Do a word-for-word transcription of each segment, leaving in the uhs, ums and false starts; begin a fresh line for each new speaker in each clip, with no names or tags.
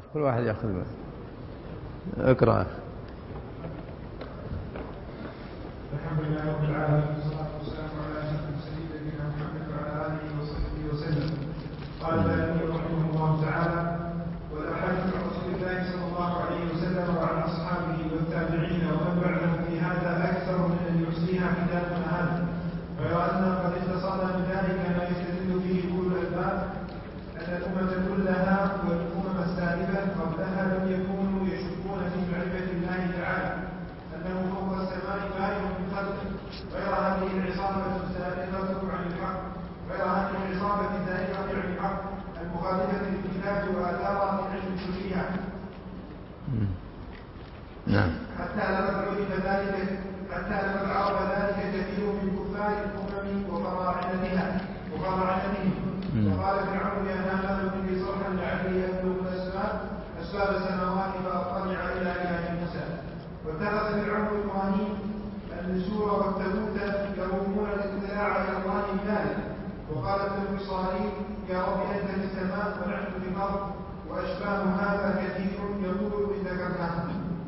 خلاص كل واحد يأخذ منه. اقرأ.
الحمد لله رب العالمين والصلاة والسلام على أشرف المرسلين نبينا محمد وعلى آله وصحبه وسلم. قال النبي رحمه الله تعالى: والأحاديث عن رسول الله صلى الله عليه وسلم وعن أصحابه والتابعين ومن بعدهم في هذا أكثر من أن يحصيها كتابنا هذا، غير أن قد اختصرنا من ذلك ما يستدل به كل الألباب أن الأمة كلها والأمم السالفة قبلها لم يكونوا يشكون في معرفة الله تعالى أنه فوق السماء بارئ من خلقه، غير هذه العصابة السائقة عن الحق غير هذه العصابة السائقة عن الحق المخالفة للكتاب وآثارها في علم الشريعة.
نعم.
حتى لقد عرف ذلك حتى لقد عرف ذلك كثير من كفار الأمم وفراعنتها وفراعنتهم. وقال فرعون: يا هامان ابن لي صرحا لعلي أبلغ الأسباب أسباب السماوات فأطلع إلى إله موسى. واتخذ فرعون إبراهيم النسور والتابوت يرومون الاطلاع إلى الله بذلك. وقالت له إسرائيل: يا رب أنت في السماء ونحن في الأرض. وأشباه هذا كثير يقول إن ذكرناه.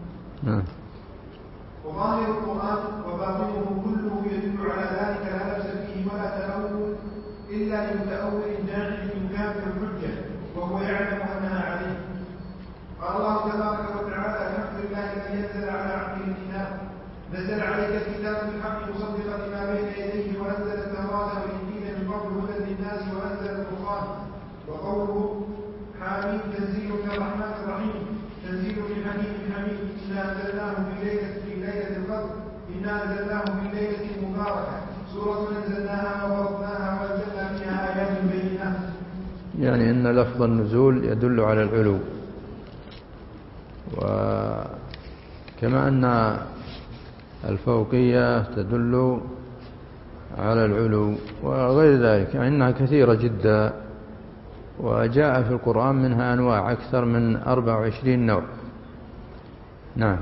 وظاهر القرآن وباطنه كله يدل على ذلك لا بأس فيه ولا تأول إلا لمتأول جاحد كافر الحجة وهو يعلم أنها عليه. قال الله تبارك وتعالى: الحمد لله الذي أنزل على عبده الكتاب نزل عليك الكتاب بالحق مصدقا لما بين يديه وأنزل التوراة والإنجيل من قبل هدى للناس وأنزل الفرقان. وقوله حميد تنزيل من الرحمن الرحيم تنزيل من حكيم حميد. إنا أنزلناه في ليلة في ليلة القدر إنا أنزلناه في ليلة مباركة سورة أنزلناها وفرضناها وأنزلنا فيها آيات بينات.
يعني أن لفظ النزول يدل على العلو، وكما أن الفوقية تدل على العلو وغير ذلك، يعني أنها كثيرة جدا، وجاء في القرآن منها أنواع أكثر من أربع وعشرين نوع. نعم.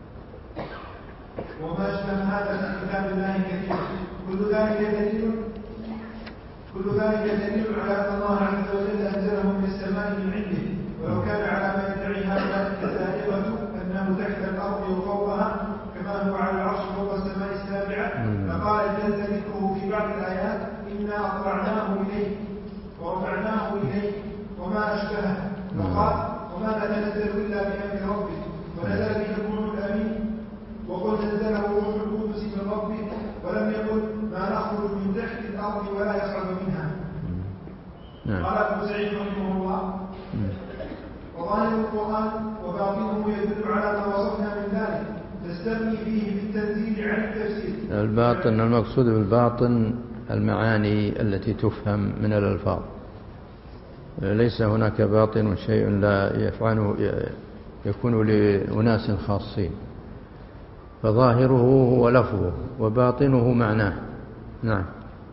وما أشبه هذا في كتاب الله كثير. كل ذلك دليل كل ذلك دليل على أن الله عز وجل أنزله من السماء من عنده. ولو كان على ما يدعي هؤلاء الزائغة أنه تحت الأرض وفوقها كما هو على العرش فوق السماء السابعة فقال جل ذكره في بعض الآيات: إنا أطلعناه إليك ورفعناه إليك وما أشبهه. فقال: وما نتنزل إلا بأمر ربك ونزل به الروح الأمين وقل نزله روح القدس من ربك ولم يقل ما نخرج من تحت الأرض ولا يصعد منها. قال أبو سعيد رحمه الله: وظاهر القرآن وباطنه يدل على ما وصفنا من ذلك تستغني فيه بالتنزيل عن التفسير.
الباطن المقصود بالباطن المعاني التي تفهم من الألفاظ، ليس هناك باطن شيء لا يفعله يكون لأناس خاصين، فظاهره هو لفظه وباطنه معناه. نعم.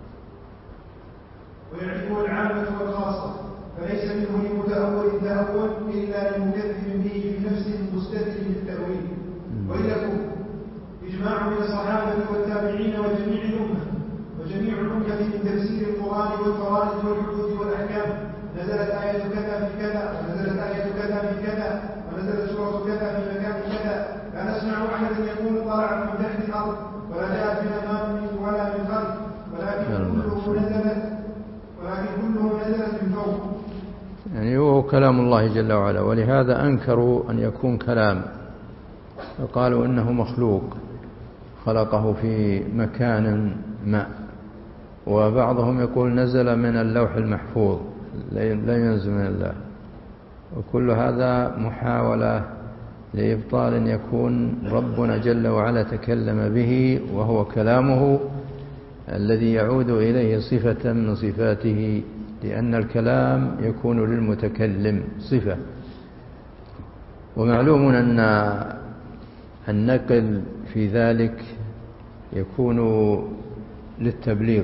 ويعرفه العامة والخاصة فليس منه لمتأول تأول إلا لمكذب به بنفس مستتر للتأويل. ويلكم إجماع من الصحابة والتابعين وجميع الأمة وجميع الأمة من تفسير القرآن والفرائض والحدود والأحكام. نزلت آية كذا في كذا ونزلت آية كذا في كذا ونزلت سورة كذا في مكان كذا. لا نسمع أحدا يقول طلع من تحت الأرض ولا جاءت من أمام ولا من خلف ولكن كله نزلت ولكن كله نزلت من فوق.
يعني هو كلام الله جل وعلا، ولهذا أنكروا أن يكون كلام، فقالوا إنه مخلوق خلقه في مكان ما. وبعضهم يقول نزل من اللوح المحفوظ لا ينزل من الله. وكل هذا محاولة لإبطال أن يكون ربنا جل وعلا تكلم به وهو كلامه الذي يعود إليه صفة من صفاته، لأن الكلام يكون للمتكلم صفة. ومعلوم أن النقل في ذلك يكون للتبليغ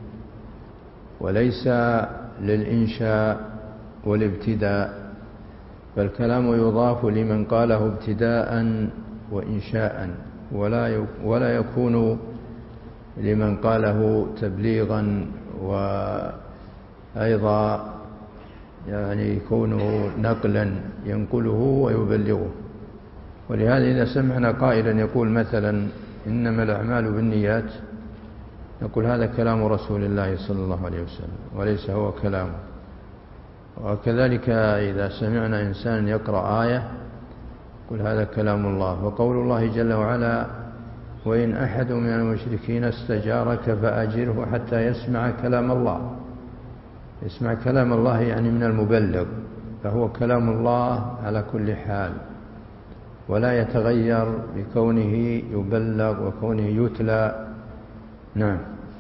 وليس للإنشاء والابتداء، فالكلام يضاف لمن قاله ابتداء وإنشاء ولا ولا يكون لمن قاله تبليغا وأيضا يعني يكونه نقلا ينقله ويبلغه. ولهذا إذا سمعنا قائلا يقول مثلا إنما الأعمال بالنيات نقول هذا كلام رسول الله صلى الله عليه وسلم وليس هو كلامه. وكذلك إذا سمعنا إنسان يقرأ آية قل هذا كلام الله. وقول الله جل وعلا وإن أحد من المشركين استجارك فأجره حتى يسمع كلام الله. يسمع كلام الله يعني من المبلغ، فهو كلام الله على كل حال ولا يتغير بكونه يبلغ وكونه يتلى. نعم.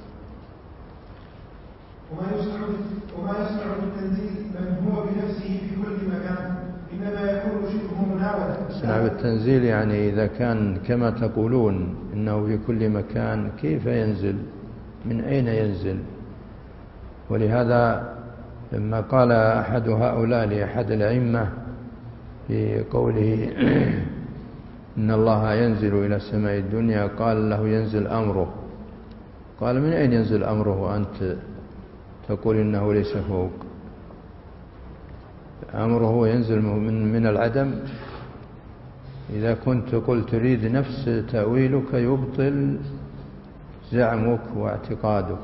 وما يسمع وما يسمع بالتنزيل من هو بنفسه في كل مكان إنما يكون شبه مناولة.
يسمع بالتنزيل يعني إذا كان كما تقولون إنه في كل مكان كيف ينزل؟ من أين ينزل؟ ولهذا لما قال أحد هؤلاء لأحد الأئمة في قوله إن الله ينزل إلى السماء الدنيا قال له ينزل أمره. قال من أين ينزل أمره وأنت تقول إنه ليس فوق؟ أمره ينزل من, من العدم. إذا كنت قلت تريد نفس تأويلك يبطل زعمك واعتقادك،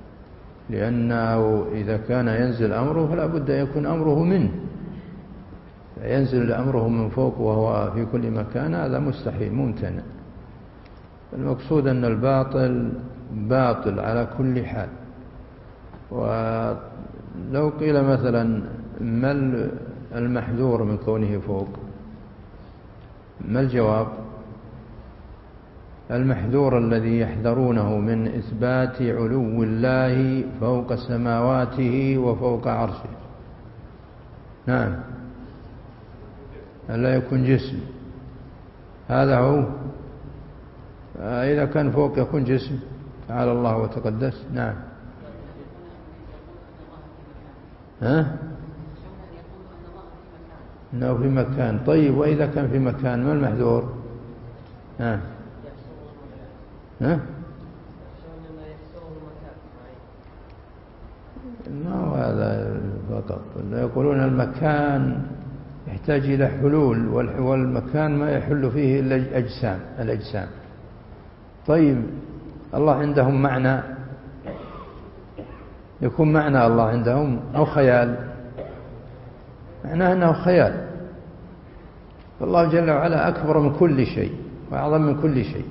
لأنه إذا كان ينزل أمره فلا بد أن يكون أمره منه. ينزل أمره من فوق وهو في كل مكان هذا مستحيل ممتنع. المقصود أن الباطل باطل على كل حال. ولو قيل مثلا ما المحذور من كونه فوق؟ ما الجواب؟ المحذور الذي يحذرونه من إثبات علو الله فوق سماواته وفوق عرشه. نعم، ألا يكون جسم، هذا هو. إذا كان فوق يكون جسم، تعالى الله وتقدس. نعم. ها؟ إنه في مكان. طيب وإذا كان في مكان ما المحذور؟ ها؟ ها؟ ما هو هذا فقط. يقولون المكان يحتاج إلى حلول، والمكان ما يحل فيه إلا الأجسام الأجسام. طيب الله عندهم معنى، يكون معنى الله عندهم أو خيال؟ معناه أنه خيال. فالله جل وعلا أكبر من كل شيء وأعظم من كل شيء.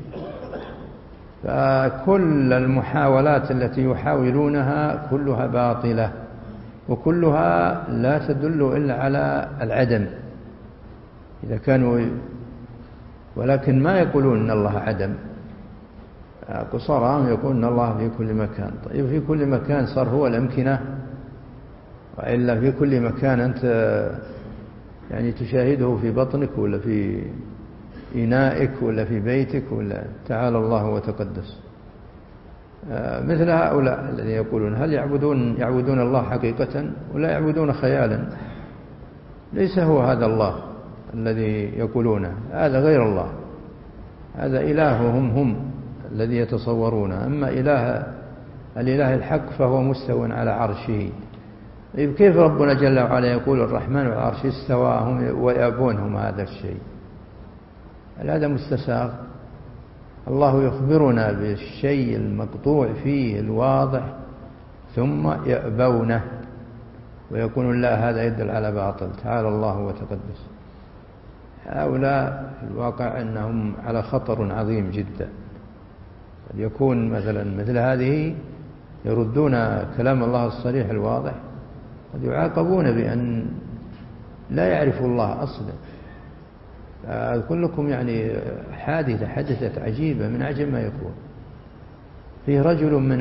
فكل المحاولات التي يحاولونها كلها باطلة وكلها لا تدل إلا على العدم إذا كانوا، ولكن ما يقولون أن الله عدم. قصارهم يقولون أن الله في كل مكان. طيب في كل مكان صار هو الأمكنة، وإلا في كل مكان أنت يعني تشاهده في بطنك ولا في إنائك ولا في بيتك ولا. تعالى الله وتقدس. مثل هؤلاء الذين يقولون هل يعبدون يعبدون الله حقيقة ولا يعبدون خيالا؟ ليس هو هذا الله الذي يقولونه، هذا غير الله، هذا إلههم هم الذي يتصورونه. أما إله الإله الحق فهو مستو على عرشه. طيب كيف ربنا جل وعلا يقول الرحمن على العرش استوى هم ويأبونهم هذا الشيء؟ هذا مستساغ. الله يخبرنا بالشيء المقطوع فيه الواضح ثم يأبونه ويقولون لا هذا يدل على باطل. تعالى الله وتقدس. هؤلاء في الواقع أنهم على خطر عظيم جدا. قد يكون مثلا مثل هذه يردون كلام الله الصريح الواضح، قد يعاقبون بأن لا يعرفوا الله أصلا. أقول لكم يعني حادثة حدثت عجيبة من أعجب ما يكون. فيه رجل من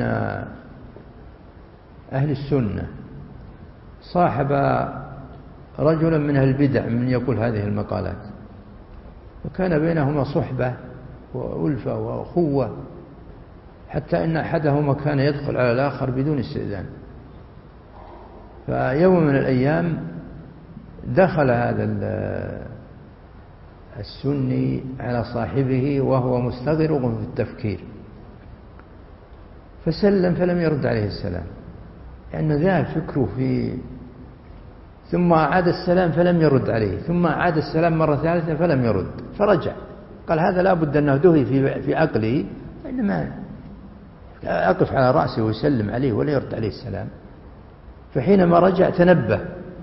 أهل السنة صاحب رجلا من أهل البدع من يقول هذه المقالات، وكان بينهما صحبة وألفة وأخوة، حتى إن أحدهما كان يدخل على الآخر بدون استئذان. فيوم من الأيام دخل هذا السني على صاحبه وهو مستغرق في التفكير، فسلم فلم يرد عليه السلام، لأن ذا فكره في ثم عاد السلام فلم يرد عليه، ثم عاد السلام مرة ثالثة فلم يرد، فرجع قال هذا لا بد أنه دهي في في عقلي، إنما أقف على رأسه ويسلم عليه ولا يرد عليه السلام. فحينما رجع تنبه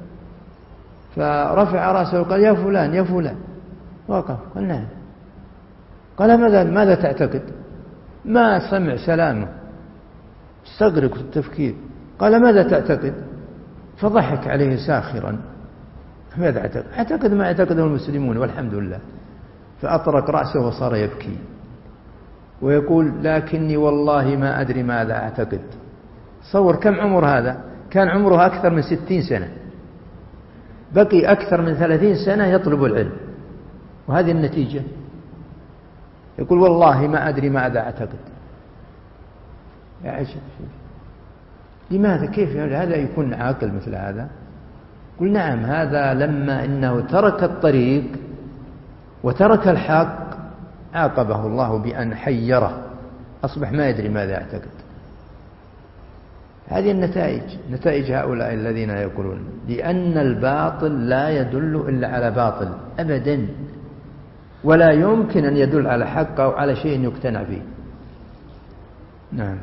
فرفع رأسه وقال يا فلان يا فلان، وقف قال نعم. قال ماذا ماذا تعتقد؟ ما سمع سلامه، استغرق في التفكير. قال ماذا تعتقد؟ فضحك عليه ساخرا. ماذا اعتقد؟ اعتقد ما اعتقده المسلمون والحمد لله. فأطرق رأسه وصار يبكي ويقول لكني والله ما أدري ماذا أعتقد. صور كم عمر هذا؟ كان عمره أكثر من ستين سنة، بقي أكثر من ثلاثين سنة يطلب العلم، وهذه النتيجة. يقول والله ما أدري ماذا أعتقد. يا عجب، لماذا؟ كيف هذا يكون عاقل مثل هذا؟ قل نعم، هذا لما إنه ترك الطريق وترك الحق عاقبه الله بأن حيره، أصبح ما يدري ماذا يعتقد. هذه النتائج، نتائج هؤلاء الذين يقولون، لأن الباطل لا يدل إلا على باطل أبدا، ولا يمكن أن يدل على حق أو على شيء يقتنع فيه. نعم.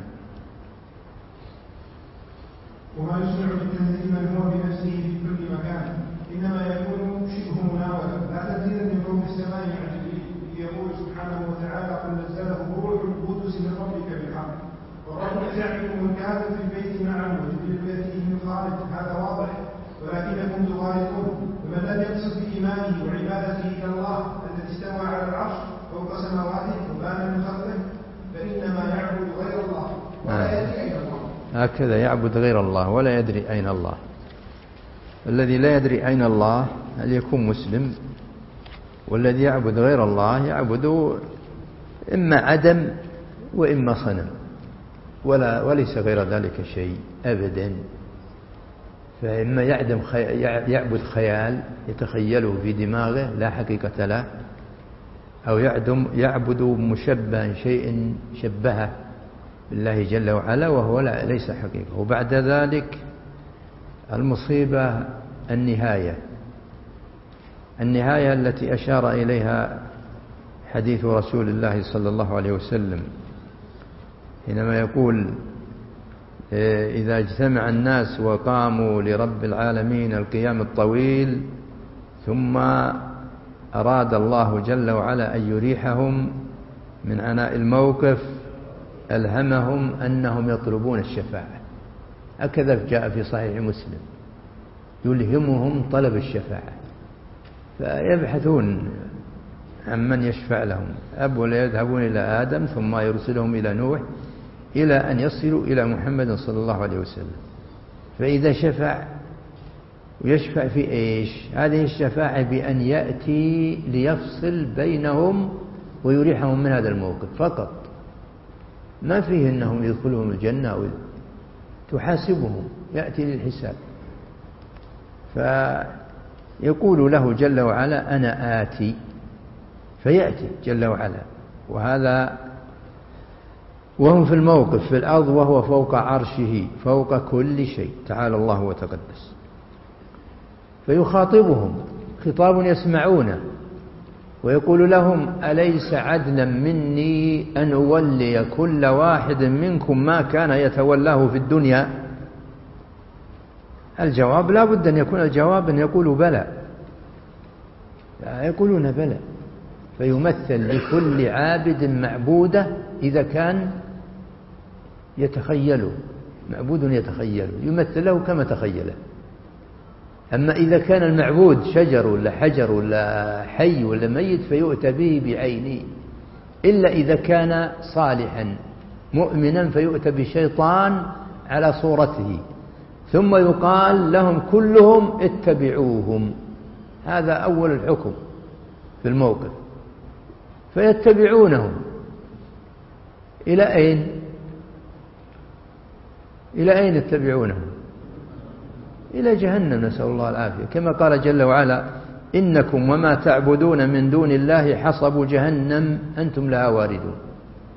وما يسمع بالتنزيل من هو بنفسه في كل مكان إنما يكون شبه مناولة، لا تنزيل من فوق السماء عن جبريل. يقول سبحانه وتعالى قل نزله روح القدس من ربك بالحق. والرب يزعمكم الكافر في البيت معه وجبريل يأتيه من خارج، هذا واضح، ولكنكم تخالفون. ومن لم يقصد بإيمانه وعبادته كالله الذي استوى على العرش فوق سماواته وبان من خلقه فإنما يعبد غير الله ولا يدري أين الله.
هكذا يعبد غير الله ولا يدري أين الله. الذي لا يدري أين الله هل يكون مسلم؟ والذي يعبد غير الله يعبد إما عدم وإما صنم، ولا وليس غير ذلك شيء أبدا. فإما يعدم خي... يعبد خيال يتخيله في دماغه لا حقيقة له، أو يعدم يعبد مشبها شيء شبهه بالله جل وعلا وهو لا ليس حقيقة. وبعد ذلك المصيبة النهاية، النهاية التي أشار إليها حديث رسول الله صلى الله عليه وسلم حينما يقول إذا اجتمع الناس وقاموا لرب العالمين القيام الطويل ثم أراد الله جل وعلا أن يريحهم من عناء الموقف ألهمهم أنهم يطلبون الشفاعة. هكذا جاء في صحيح مسلم، يلهمهم طلب الشفاعة، فيبحثون عن من يشفع لهم. أولا يذهبون إلى آدم ثم يرسلهم إلى نوح إلى أن يصلوا إلى محمد صلى الله عليه وسلم. فإذا شفع، ويشفع في إيش؟ هذه الشفاعة بأن يأتي ليفصل بينهم ويريحهم من هذا الموقف فقط، ما فيه أنهم يدخلهم الجنة أو تحاسبهم، يأتي للحساب. فيقول له جل وعلا أنا آتي، فيأتي جل وعلا، وهذا وهم في الموقف في الأرض وهو فوق عرشه فوق كل شيء تعالى الله وتقدس. فيخاطبهم خطاب يسمعونه ويقول لهم أليس عدلا مني أن أولي كل واحد منكم ما كان يتولاه في الدنيا؟ الجواب لا بد أن يكون الجواب أن يقولوا بلى، يقولون بلى. فيمثل لكل عابد معبودة إذا كان يتخيله، معبود يتخيله يمثل له كما تخيله. أما إذا كان المعبود شجر ولا حجر ولا حي ولا ميت فيؤتى به بعينه، إلا إذا كان صالحا مؤمنا فيؤتى بشيطان على صورته، ثم يقال لهم كلهم اتبعوهم. هذا أول الحكم في الموقف. فيتبعونهم إلى أين؟ إلى أين يتبعونهم؟ إلى جهنم، نسأل الله العافية، كما قال جل وعلا إنكم وما تعبدون من دون الله حصب جهنم أنتم لها واردون.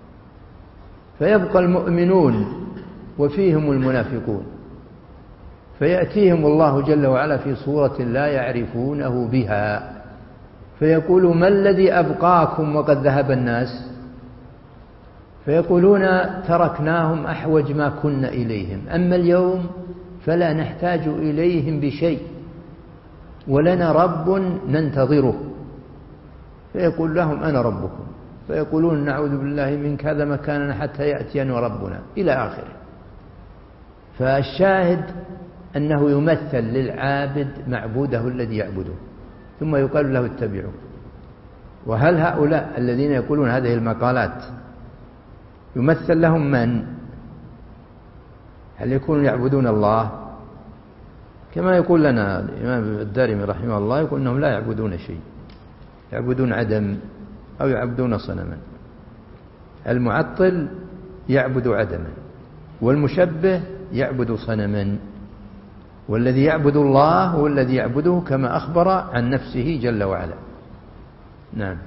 فيبقى المؤمنون وفيهم المنافقون، فيأتيهم الله جل وعلا في صورة لا يعرفونه بها، فيقول ما الذي أبقاكم وقد ذهب الناس؟ فيقولون تركناهم أحوج ما كنا إليهم، أما اليوم فلا نحتاج إليهم بشيء ولنا رب ننتظره. فيقول لهم أنا ربكم، فيقولون نعوذ بالله منك هذا مكاننا حتى يأتينا ربنا إلى آخره. فالشاهد أنه يمثل للعابد معبوده الذي يعبده، ثم يقال له اتبعوا. وهل هؤلاء الذين يقولون هذه المقالات يمثل لهم من؟ هل يكونون يعبدون الله كما يقول لنا الإمام الدارمي رحمه الله؟ يقول أنهم لا يعبدون شيء، يعبدون عدم أو يعبدون صنما. المعطل يعبد عدما، والمشبه يعبد صنما، والذي يعبد الله هو الذي يعبده كما أخبر عن نفسه جل وعلا. نعم.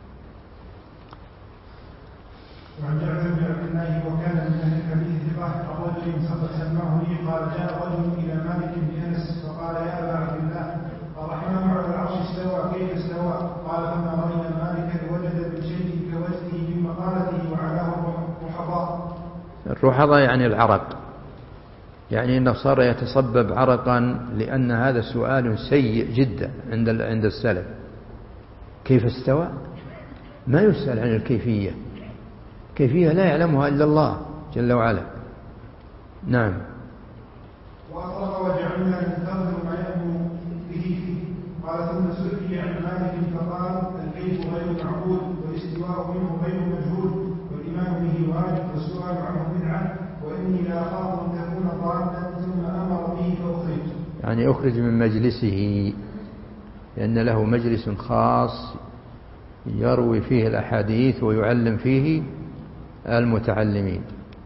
وعن جابر بن عبد الله وكان من اهل الحديث ثقه الرجل سماه لي قال جاء رجل الى مالك بن انس فقال يا ابا عبد الله الرحمن على العرش استوى كيف استوى؟ قال فما راينا مالكا وجد بالشيء كوجهه من مقالته وعلاه الرحضاء.
الرحضاء يعني العرق، يعني انه صار يتصبب عرقا، لان هذا سؤال سيء جدا عند عند السلف. كيف استوى؟ ما يسأل عن الكيفية، كيفية لا يعلمها إلا الله جل وعلا. نعم.
وأطلق وجعلنا ننتظر ما يأمر به فيه. قال ثم سئل عن مالك فقال الكيف غير معقول، والاستواء منه غير مجهول، والإيمان به واجب، والسؤال عنه بدعة، وإني لا أخاف أن تكون ضالا ثم أمر به فأخرج.
يعني أخرج من مجلسه، لأن له مجلس خاص يروي فيه الأحاديث ويعلم فيه المتعلمين.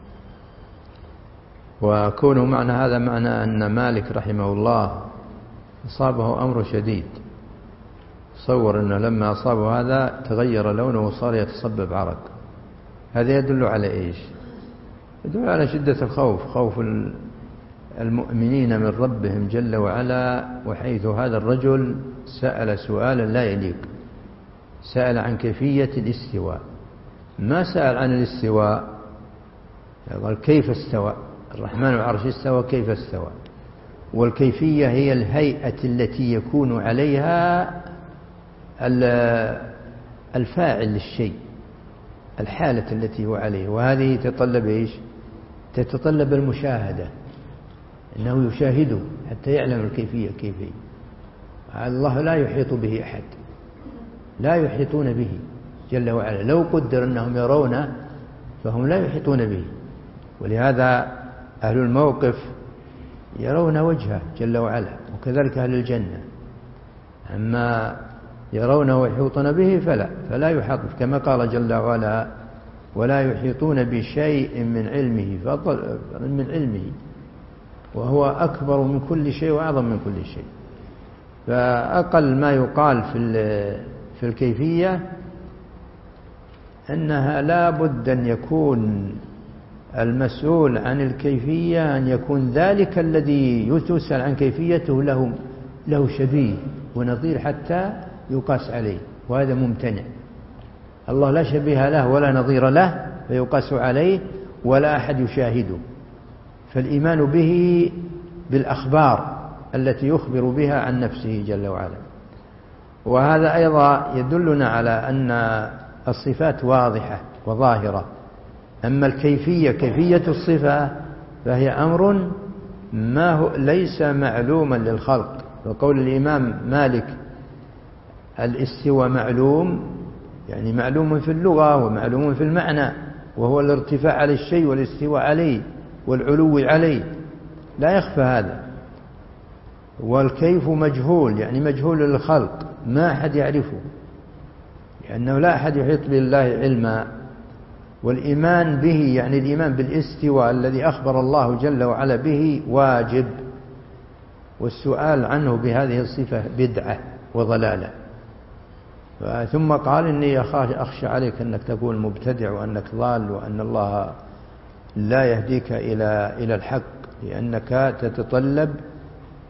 وكونه معنى هذا معنى أن مالك رحمه الله أصابه أمر شديد، تصور أنه لما أصابه هذا تغير لونه وصار يتصبب عرق. هذا يدل على إيش؟ يدل على شدة الخوف، خوف المؤمنين من ربهم جل وعلا. وحيث هذا الرجل سأل سؤالا لا يليق، سأل عن كيفية الاستواء، ما سأل عن الاستواء. قال كيف استوى الرحمن على العرش استوى كيف استوى، والكيفية هي الهيئة التي يكون عليها الفاعل للشيء، الحالة التي هو عليه. وهذه تتطلب إيش؟ تتطلب المشاهدة، أنه يشاهده حتى يعلم الكيفية كيف هي. الله لا يحيط به أحد، لا يحيطون به جل وعلا. لو قدر أنهم يرونه فهم لا يحيطون به، ولهذا أهل الموقف يرون وجهه جل وعلا، وكذلك أهل الجنة. أما يرونه ويحيطون به فلا فلا يحاط، كما قال جل وعلا ولا يحيطون بشيء من علمه فضل من علمه وهو أكبر من كل شيء وأعظم من كل شيء. فأقل ما يقال في في الكيفية أنها لا بد أن يكون المسؤول عن الكيفية أن يكون ذلك الذي يسأل عن كيفيته له له شبيه ونظير حتى يقاس عليه، وهذا ممتنع. الله لا شبيه له ولا نظير له فيقاس عليه ولا أحد يشاهده. فالإيمان به بالأخبار التي يخبر بها عن نفسه جل وعلا. وهذا أيضا يدلنا على أن الصفات واضحة وظاهرة، أما الكيفية كيفية الصفة فهي أمر ما هو ليس معلوما للخلق. وقول الإمام مالك الاستواء معلوم، يعني معلوم في اللغة ومعلوم في المعنى، وهو الارتفاع على الشيء والاستواء عليه والعلو عليه، لا يخفى هذا. والكيف مجهول، يعني مجهول للخلق، ما أحد يعرفه، لأنه لا أحد يحيط بالله علما. والإيمان به يعني الإيمان بالاستواء الذي أخبر الله جل وعلا به واجب، والسؤال عنه بهذه الصفة بدعة وضلالة. ثم قال إني أخشى عليك أنك تكون مبتدع وأنك ضال وأن الله لا يهديك إلى إلى الحق، لأنك تتطلب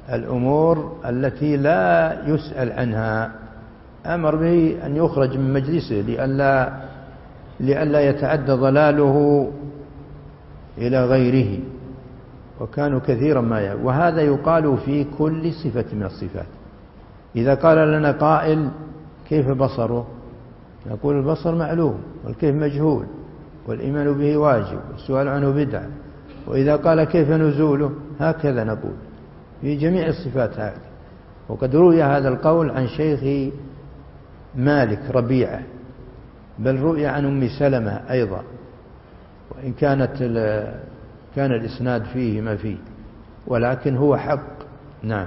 الأمور التي لا يسأل عنها، أمر به أن يخرج من مجلسه لئلا لئلا يتعدى ضلاله إلى غيره، وكانوا كثيرا ما يقول. وهذا يقال في كل صفة من الصفات. إذا قال لنا قائل كيف بصره، نقول البصر معلوم والكيف مجهول والإيمان به واجب والسؤال عنه بدعة. وإذا قال كيف نزوله، هكذا نقول في جميع الصفات هذه. وقد روي هذا القول عن شيخ مالك ربيعة، بل روي عن أم سلمة أيضا، وإن كانت كان الإسناد فيه ما فيه، ولكن هو حق. نعم.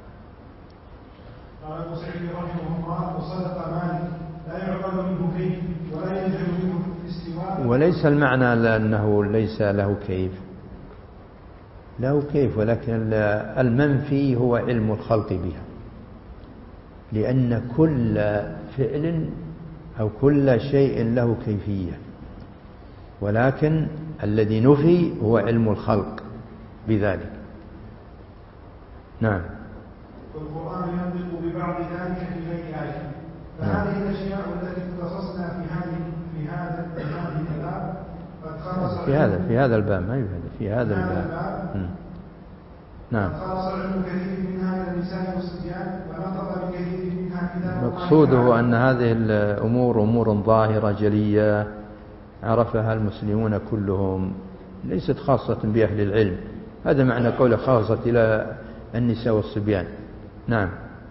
قال أبو سعيد رحمه الله: وصدق مالك لا يعقل منه كيف ولا يلزم منه الاستواء.
وليس المعنى لأنه ليس له كيف، له كيف، ولكن المنفي هو علم الخلق بها، لأن كل فعل أو كل شيء له كيفية، ولكن الذي نفي هو علم الخلق بذلك. نعم.
والقرآن ينطق ببعض ذلك في غير آية، فهذه الأشياء التي اختصصنا في هذه في هذا في هذه الباب قد خلص
في هذا في هذا الباب ما يفهم في هذا الباب. نعم.
قد خلص علم كثير منها من النساء والصبيان، ونطق بكثير منها كتاب الله.
مقصوده أن هذه الأمور أمور ظاهرة جلية عرفها المسلمون كلهم، ليست خاصة بأهل العلم. هذا معنى قوله خاصة إلى النساء والصبيان. نعم.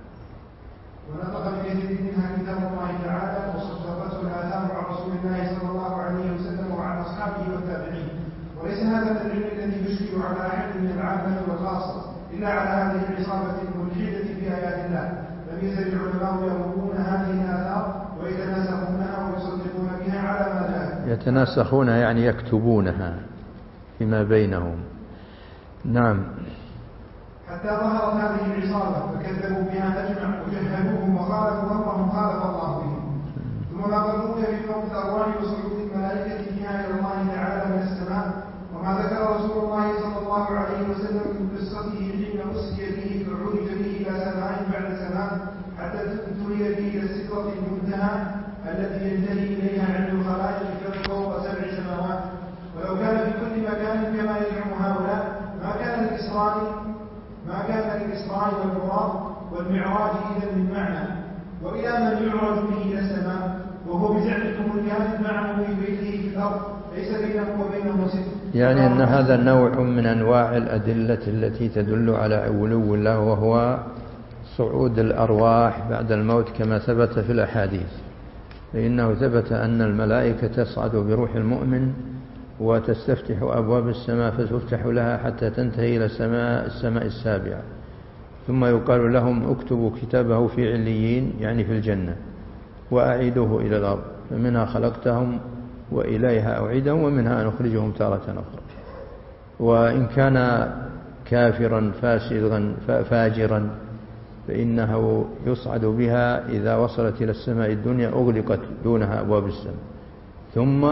ونطق بكثير منها كتاب الله تعالى، وصدقته الآثار عن رسول الله صلى الله عليه وسلم وعن أصحابه والتابعين. وليس هذا من العلم الذي يشكل على أحد من العامة والخاصة إلا على هذه العصابة الملحدة في آيات الله. لم يزل العلماء يروون هذه الآثار ويتناسخونها ويصدقون بها على ما جاء.
يتناسخونها يعني يكتبونها فيما بينهم. نعم.
حتى ظهرت هذه العصابة فكذبوا بها أجمع وجهلوهم وخالفوا أمرهم خالف الله بهم. ثم ما قد روي في موت الأرواح وصعود الملائكة فيها إلى الله تعالى من السماء، وما ذكر رسول الله صلى الله عليه وسلم من قصته حين أسري به فعرج به إلى سماء بعد سماء حتى انتهي به إلى السدرة المنتهى التي ينتهي إليها علم الخلائق فوق سبع سماوات. ولو كان في كل مكان كما يزعم هؤلاء ما كان الإسراء ما كان الإسراء والمراد والمعراج إذا من معنى. وإلى من يعرج به إلى السماء وهو بزعمكم الكامل معه في بيته في الأرض ليس بينه وبينه ستر.
يعني أن هذا نوع من أنواع الأدلة التي تدل على علو الله، وهو صعود الأرواح بعد الموت كما ثبت في الأحاديث. فإنه ثبت أن الملائكة تصعد بروح المؤمن وتستفتح أبواب السماء فتفتح لها حتى تنتهي إلى السماء السماء السابعة، ثم يقال لهم اكتبوا كتابه في عليين يعني في الجنة وأعيدوه إلى الأرض، فمنها خلقتهم وإليها أعيدهم ومنها نخرجهم تارة أخرى. وإن كان كافرا فاسقا فاجرا فإنه يصعد بها إذا وصلت إلى السماء الدنيا أغلقت دونها أبواب السماء، ثم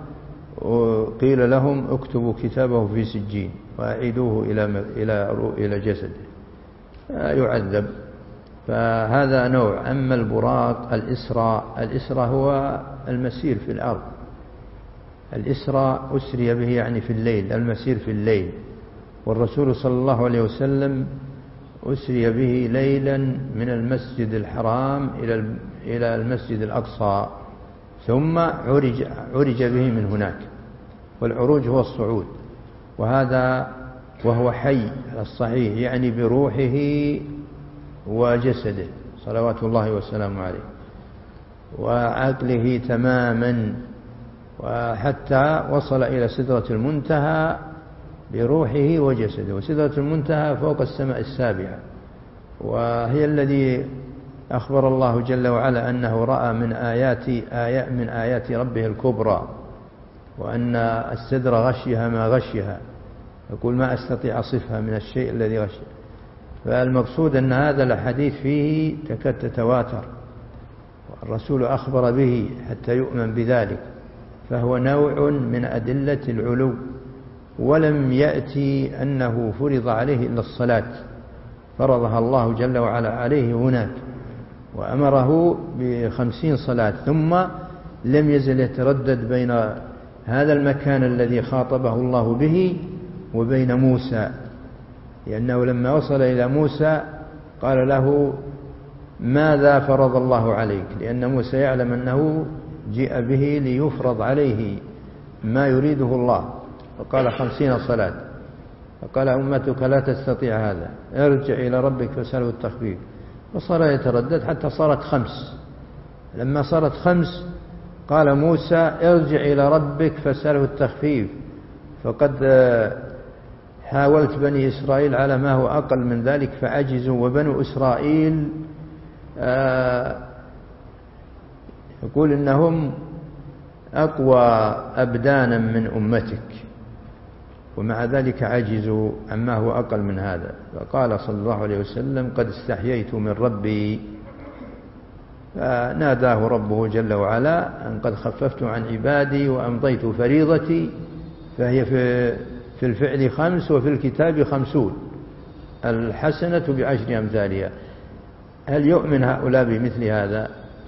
قيل لهم اكتبوا كتابه في سجين وأعيدوه إلى إلى إلى جسده يعذب. فهذا نوع. أما البراق الإسراء، الإسراء هو المسير في الأرض. الإسراء أسري به يعني في الليل، المسير في الليل. والرسول صلى الله عليه وسلم أسري به ليلا من المسجد الحرام إلى إلى المسجد الأقصى، ثم عرج عرج به من هناك. والعروج هو الصعود، وهذا وهو حي الصحيح يعني بروحه وجسده صلوات الله وسلامه عليه وعقله تماما، وحتى وصل إلى سدرة المنتهى بروحه وجسده. وسدرة المنتهى فوق السماء السابعة، وهي الذي أخبر الله جل وعلا أنه رأى من آيات آيات من آيات ربه الكبرى، وأن السدر غشيها ما غشيها، يقول ما أستطيع أصفها من الشيء الذي غشيها. فالمقصود أن هذا الحديث فيه تكاد تتواتر، والرسول أخبر به حتى يؤمن بذلك، فهو نوع من أدلة العلو. ولم يأتي أنه فرض عليه إلا الصلاة، فرضها الله جل وعلا عليه هناك، وأمره بخمسين صلاة، ثم لم يزل يتردد بين هذا المكان الذي خاطبه الله به وبين موسى، لأنه لما وصل إلى موسى قال له ماذا فرض الله عليك، لأن موسى يعلم أنه جاء به ليفرض عليه ما يريده الله، فقال خمسين صلاة، فقال أمتك لا تستطيع هذا، ارجع إلى ربك فاسأله التخفيف، وصار يتردد حتى صارت خمس. لما صارت خمس قال موسى ارجع إلى ربك فاسأله التخفيف، فقد حاولت بني إسرائيل على ما هو أقل من ذلك فعجزوا، وبنو إسرائيل يقول إنهم أقوى أبدانا من أمتك، ومع ذلك عجزوا عما هو أقل من هذا. فقال صلى الله عليه وسلم قد استحييت من ربي، فناداه ربه جل وعلا أن قد خففت عن عبادي وأمضيت فريضتي، فهي في في الفعل خمس وفي الكتاب خمسون، الحسنة بعشر أمثالها. هل يؤمن هؤلاء بمثل هذا؟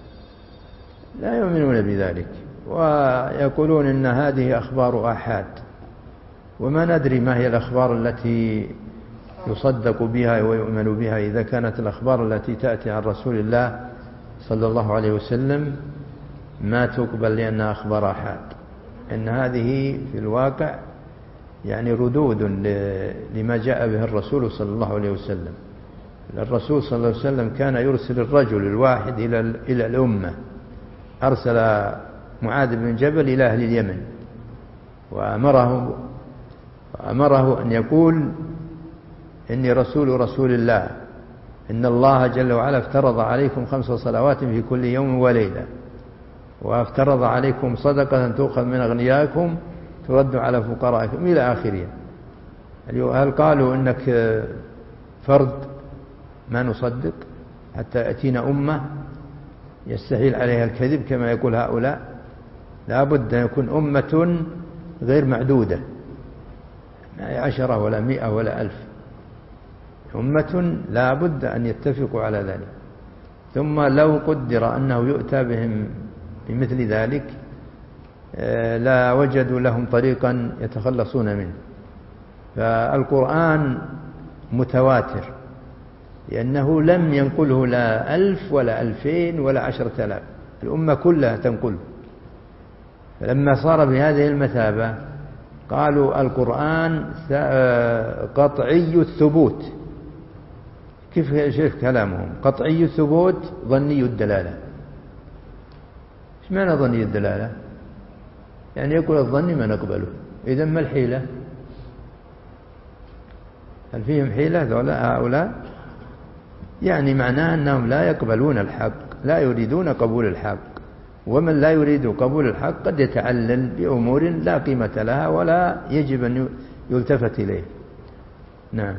لا يؤمنون بذلك، ويقولون إن هذه أخبار آحاد، وما ندري ما هي الأخبار التي يصدق بها ويؤمن بها. إذا كانت الأخبار التي تأتي عن رسول الله صلى الله عليه وسلم ما تقبل لأنها أخبار آحاد، إن هذه في الواقع يعني ردود لما جاء به الرسول صلى الله عليه وسلم. الرسول صلى الله عليه وسلم كان يرسل الرجل الواحد إلى إلى الأمة، أرسل معاذ بن جبل إلى أهل اليمن وأمره وأمره أن يقول إني رسول رسول الله، إن الله جل وعلا افترض عليكم خمس صلوات في كل يوم وليلة، وافترض عليكم صدقة تؤخذ من أغنيائكم ترد على فقرائكم إلى آخره. هل قالوا إنك فرد ما نصدق حتى يأتينا أمة يستحيل عليها الكذب كما يقول هؤلاء؟ لا بد أن يكون أمة غير معدودة، ما عشرة ولا مئة ولا ألف، أمة لا بد أن يتفقوا على ذلك. ثم لو قدر أنه يؤتى بهم بمثل ذلك لا وجدوا لهم طريقا يتخلصون منه. فالقرآن متواتر، لأنه لم ينقله لا ألف ولا ألفين ولا عشرة آلاف، الأمة كلها تنقله. فلما صار بهذه المثابة قالوا القرآن قطعي الثبوت. كيف شيخ كلامهم؟ قطعي الثبوت ظني الدلالة. ايش معنى ظني الدلالة؟ يعني يقول الظن ما نقبله، إذا ما الحيلة؟ هل فيهم حيلة هؤلاء؟ يعني معناه أنهم لا يقبلون الحق، لا يريدون قبول الحق، ومن لا يريد قبول الحق قد يتعلل بأمور لا قيمة لها ولا يجب أن يلتفت إليه. نعم.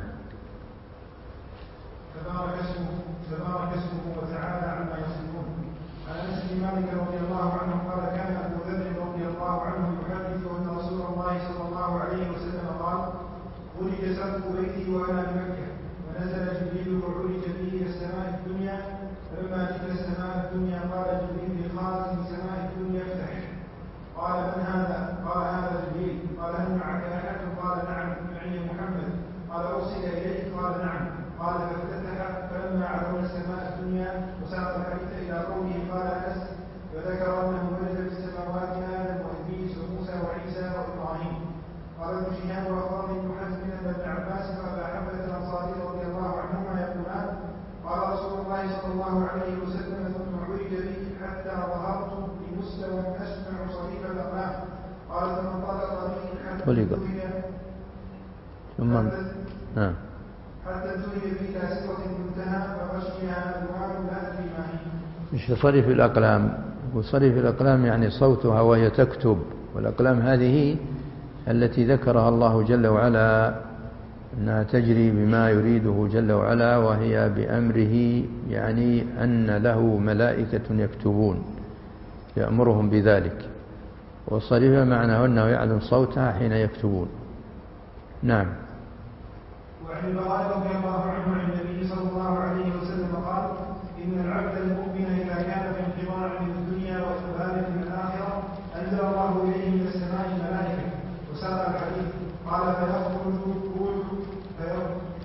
تبارك اسمه تبارك اسمه وتعالى عما يصفون. عن انس بن مالك رضي الله عنه قال كان ابو ذر رضي الله عنه يحدث ان رسول الله صلى الله عليه وسلم قال ولد سقف بيتي وانا بمكه، ونزل جبريل وعرج به الى السماء الدنيا، فلما جئت السماء الدنيا قال جبريل لخازن سماء الدنيا افتح. قال من هذا؟ قال هذا جبريل. قال هل معك احد؟ قال نعم معي محمد. قال ارسل اليك؟ قال نعم. قال فافتتح، فلما علونا السماء الدنيا وساق الحديث الى قوله قال انس فذكر انه ولد في السماوات ادم وادريس وموسى وعيسى وابراهيم. قال ابن شهاب واخبرني ابن حزم ان ابن عباس وابا حمزه الانصاري رضي الله عنهما يقولان قال رسول الله صلى الله عليه وسلم ثم عرج بي حتى ظهرت بمستوى اسمع صريف الاقلام. قال ثم انطلق بي حتى
ثم نعم
حتى انتهي بي الى سدرة المنتهى فغشيها الوان لا ادري ما هي.
مش صريف الأقلام، وصريف الأقلام يعني صوتها وهي تكتب، والأقلام هذه التي ذكرها الله جل وعلا أنها تجري بما يريده جل وعلا، وهي بأمره، يعني أن له ملائكة يكتبون يأمرهم بذلك، والصريف معناه أنه يعلم صوتها حين يكتبون. نعم.
وعن البراء رضي الله عنه عن النبي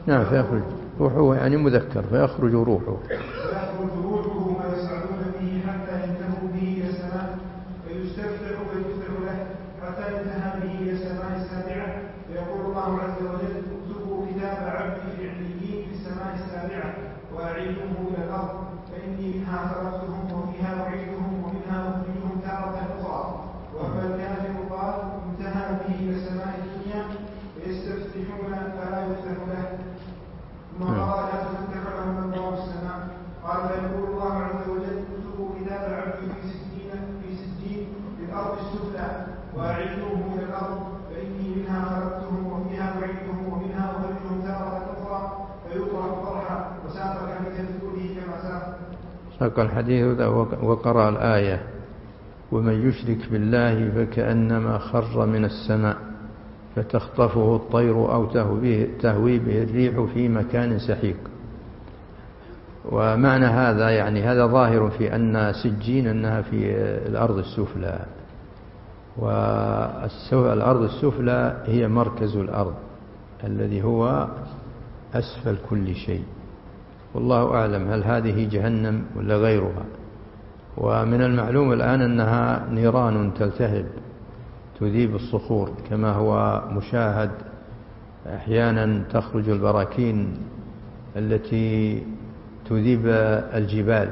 نعم فيخرج روحه يعني مذكر، فيخرج روحه.
فيخرج روحه فيصعدون به حتى ينتهوا به إلى السماء، فيستفتح فيفتح له حتى ينتهى به إلى السماء السابعة، فيقول الله عز وجل: اكتبوا كتاب عبدي في عليين في السماء السابعة وأعيدوه إلى الأرض، فإني منها خلقتهم وفيها أعيدهم ومنها أخرجهم تارة أخرى. وأما الكافر قال: انتهى به إلى السماء الدنيا فيستفتحون فلا يفتح له، ثم قال: لا تفتح لهم أبواب السماء. قال: فيقول الله عز وجل: اكتبوا كتاب عبدي في سجين في سجين في الأرض السفلى وأعيدوه إلى الأرض، فإني منها خلقتهم وفيها أعيدهم ومنها أخرجهم تارة أخرى، فيطرح طرحا. وساق الحديث بطوله كما ساق.
ساق الحديث وقرأ الآية: ومن يشرك بالله فكأنما خر من السماء فتخطفه الطير أو تهوي به الريح في مكان سحيق. ومعنى هذا يعني هذا ظاهر في أن سجين أنها في الأرض السفلى، والأرض السفلى هي مركز الأرض الذي هو أسفل كل شيء، والله أعلم هل هذه جهنم ولا غيرها. ومن المعلوم الآن أنها نيران تلتهب تذيب الصخور، كما هو مشاهد أحيانا تخرج البراكين التي تذيب الجبال،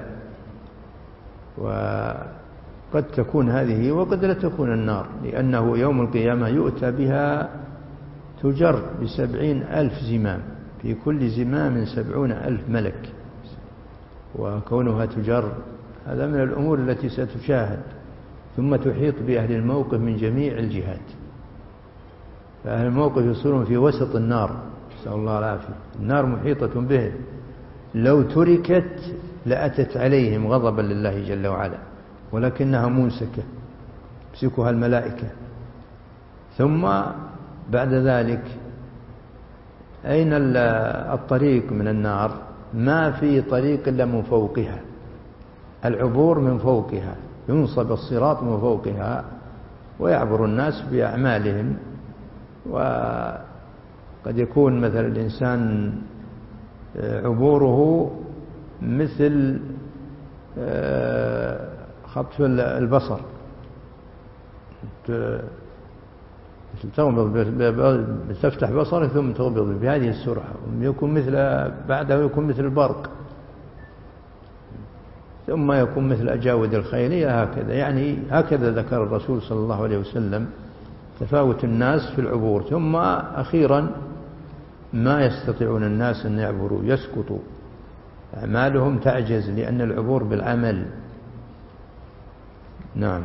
وقد تكون هذه وقد لا تكون النار، لأنه يوم القيامة يؤتى بها تجر بسبعين ألف زمام، في كل زمام سبعون ألف ملك، وكونها تجر هذا من الأمور التي ستشاهد، ثم تحيط بأهل الموقف من جميع الجهات. فأهل الموقف يصيرون في وسط النار، نسأل الله العافية، النار محيطة بهم، لو تركت لأتت عليهم غضبا لله جل وعلا، ولكنها ممسكة تمسكها الملائكة. ثم بعد ذلك أين الطريق من النار؟ ما في طريق إلا من فوقها، العبور من فوقها، ينصب الصراط من فوقها ويعبر الناس بأعمالهم. وقد يكون مثل الإنسان عبوره مثل خطف البصر، تفتح بصرك ثم تغمض بهذه السرعة، يكون مثل بعده يكون مثل البرق، ثم يكون مثل أجاود الخيل، هكذا يعني هكذا ذكر الرسول صلى الله عليه وسلم تفاوت الناس في العبور. ثم أخيرا ما يستطيعون الناس أن يعبروا، يسقطوا، أعمالهم تعجز، لأن العبور بالعمل. نعم.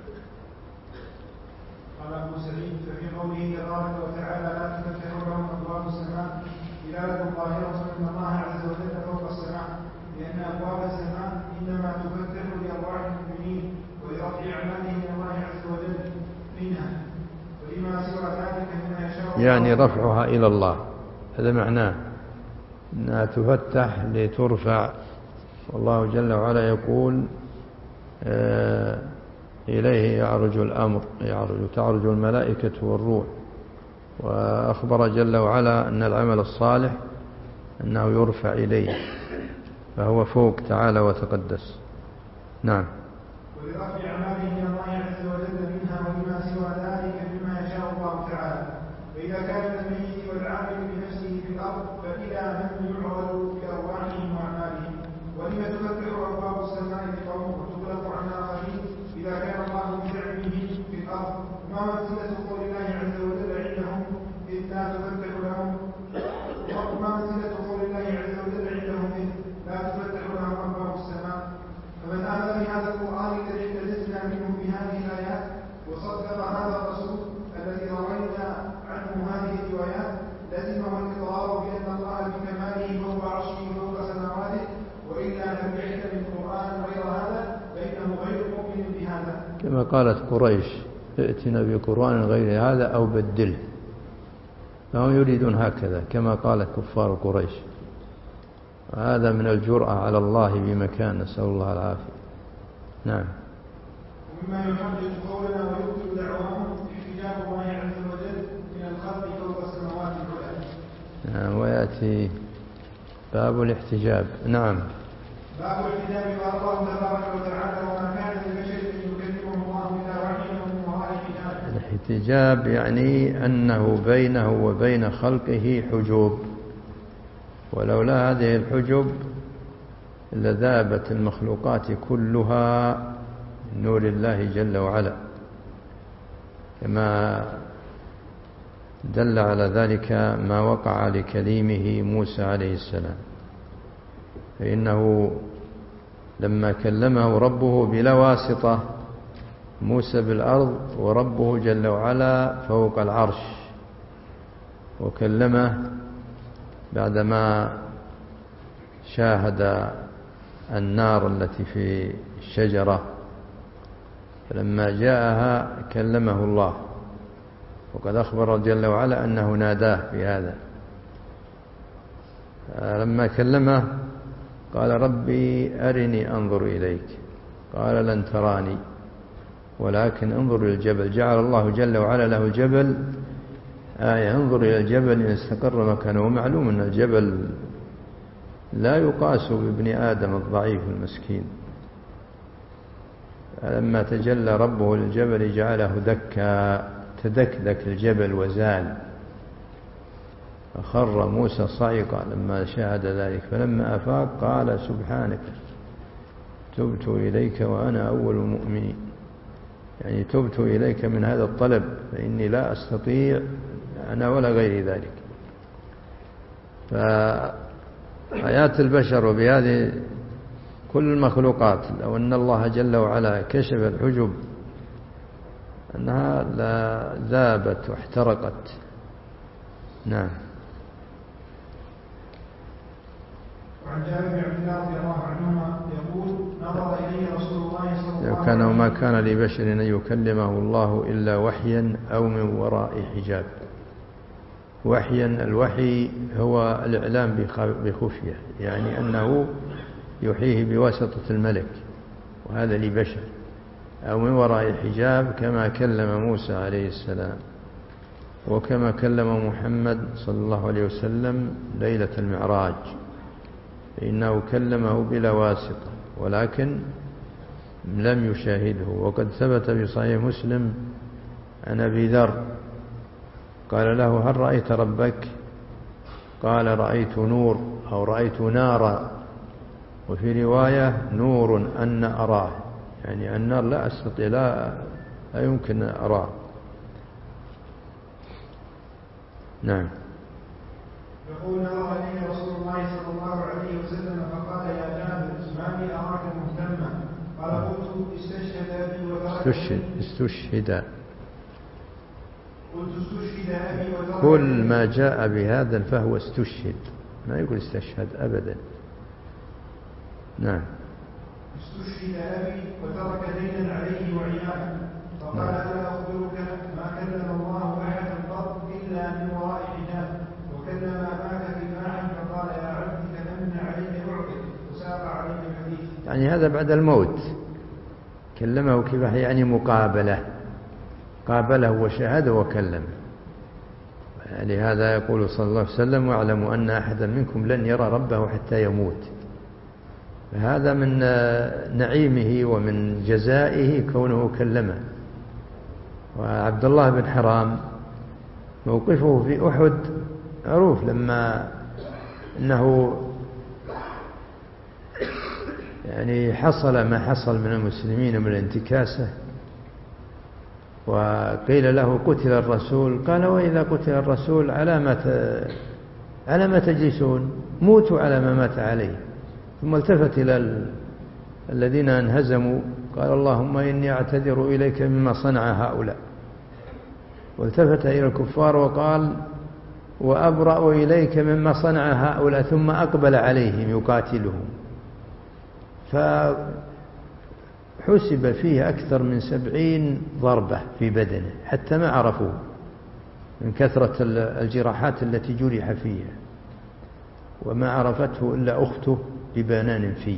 قال أبو سعيد: ففي قوله تبارك وتعالى: لا تفتح لهم أبواب السماء، دلالة ظاهرة أن الله عز وجل فوق السماء، لأن أبواب السماء إنما تفتح لأرواح المؤمنين ولرفع أعمالهم إلى الله عز وجل منها، ولما سوى ذلك مما يشاء
يعني رفعها إلى الله، هذا معناه أنها تفتح لترفع. والله جل وعلا يقول: آه إليه يعرج الأمر، يعرج تعرج الملائكة والروح. وأخبر جل وعلا أن العمل الصالح أنه يرفع إليه، فهو فوق تعالى وتقدس. نعم.
ولرفع أعمالهم إلى الله عز وجل منها، ولما سوى ذلك مما يشاء الله تعالى. فإذا كان الميت والعامل بنفسه في الأرض، فإلى من يعرض بأرواحهم وأعمالهم. ولما تفتح أبواب السماء لقوم وتغلق عن آخرين إذا كان الله بزعمهم في الأرض؟ وما منزلة قول الله عز وجل عندهم إذ لا تفتح لهم وما منزلة قول الله عز وجل عندهم إذ لا تفتح لهم أبواب السماء؟ فمن آمن بهذا القرآن الذي احتجزنا منه بهذه الآيات وصدق هذا الرسول الذي روينا عنه هذه الروايات، لزمه الإقرار بأن الله بكماله فوق عرشه فوق سماواته، وإلا لم يحتمل القرآن غير هذا فإنه غير مؤمن بهذا.
كما قالت قريش: ائتنا بقرآن غير هذا أو بدله. فهم يريدون هكذا كما قالت كفار قريش. هذا من الجرأة على الله بمكان، نسأل الله العافية. نعم.
ومما يحدث قولنا ويبطل دعواهم احتجاب الله عز وجل من الخلق فوق السماوات العلى.
نعم. يأتي باب الاحتجاب. نعم.
باب الاحتجاب والله تبارك وتعالى وما كان لبشر ان يكلمه الله الا وحيا من وراء حجاب.
الاحتجاب يعني أنه بينه وبين خلقه حجوب، ولولا هذه الحجب لذابت المخلوقات كلها نور الله جل وعلا، كما دل على ذلك ما وقع لكليمه موسى عليه السلام، فإنه لما كلمه ربه بلا واسطة، موسى بالأرض وربه جل وعلا فوق العرش، وكلمه بعدما شاهد النار التي في الشجرة، فلما جاءها كلمه الله، وقد أخبر جل وعلا أنه ناداه بهذا. لما كلمه قال ربي أرني أنظر إليك، قال لن تراني ولكن انظر إلى الجبل. جعل الله جل وعلا له الجبل آية، انظر إلى الجبل إن استقر مكانه. ومعلوم أن الجبل لا يقاس بابن آدم الضعيف المسكين. لما تجلى ربه للجبل جعله دكا، تدكدك الجبل وزال، فخر موسى صعقا لما شاهد ذلك. فلما أفاق قال سبحانك تبت إليك وأنا أول المؤمنين، يعني تبت إليك من هذا الطلب، فإني لا أستطيع أنا ولا غير ذلك. فحياة البشر وبهذه كل المخلوقات، لو أن الله جل وعلا كشف الحجب أنها لا ذابت واحترقت. نعم.
وعن جابر بن عبد الله رضي الله عنهما يقول نظر إلي رسول الله صلى الله عليه وسلم
كان وما كان لبشر أن يكلمه الله إلا وحيا أو من وراء حجاب. وحيا، الوحي هو الإعلام بخفية، يعني أنه يحييه بواسطة الملك، وهذا لبشر. أو من وراء حجاب كما كلم موسى عليه السلام، وكما كلم محمد صلى الله عليه وسلم ليلة المعراج، فإنه كلمه بلا واسطة ولكن لم يشاهده. وقد ثبت في صحيح مسلم عن أبي ذر قال له هل رأيت ربك؟ قال رأيت نور أو رأيت نارا، وفي رواية نور أن أراه، يعني النار لا أستطيع، لا, لا يمكن أن أراه. نعم.
يقول نظر إليه رسول الله صلى الله عليه وسلم فقال يا جابر ما لي أراك مهتما؟ قال قلت استشهد أبي وترك
استشهد استشهد
قلت استشهد أبي وترك
كل ما جاء بهذا فهو استشهد، ما يقول استشهد أبدا. نعم.
استشهد أبي وترك دينا عليه وعيالا، فقال ألا أخبرك ما كلم الله أحدا قط إلا من وراء حجاب، وكلم أباك كفاحا فقال يا عبد كلمنا عليك أعطك وساق عليك الحديث.
يعني هذا بعد الموت كلمه كفاح، يعني مقابلة، قابله وشهد وكلم. لهذا يقول صلى الله عليه وسلم واعلموا أن أحدا منكم لن يرى ربه حتى يموت. هذا من نعيمه ومن جزائه كونه كلمه. وعبد الله بن حرام موقفه في أحد معروف، لما أنه يعني حصل ما حصل من المسلمين من الانتكاسة، وقيل له قتل الرسول، قال وإذا قتل الرسول على ما على ما تجلسون؟ موتوا على ما مات عليه. ثم التفت إلى الذين انهزموا قال اللهم إني أعتذر إليك مما صنع هؤلاء، والتفت إلى الكفار وقال وأبرأ إليك مما صنع هؤلاء، ثم أقبل عليهم يقاتلهم، فحسب فيه أكثر من سبعين ضربة في بدنه حتى ما عرفوه من كثرة الجراحات التي جرح فيها، وما عرفته إلا أخته ببنان فيه.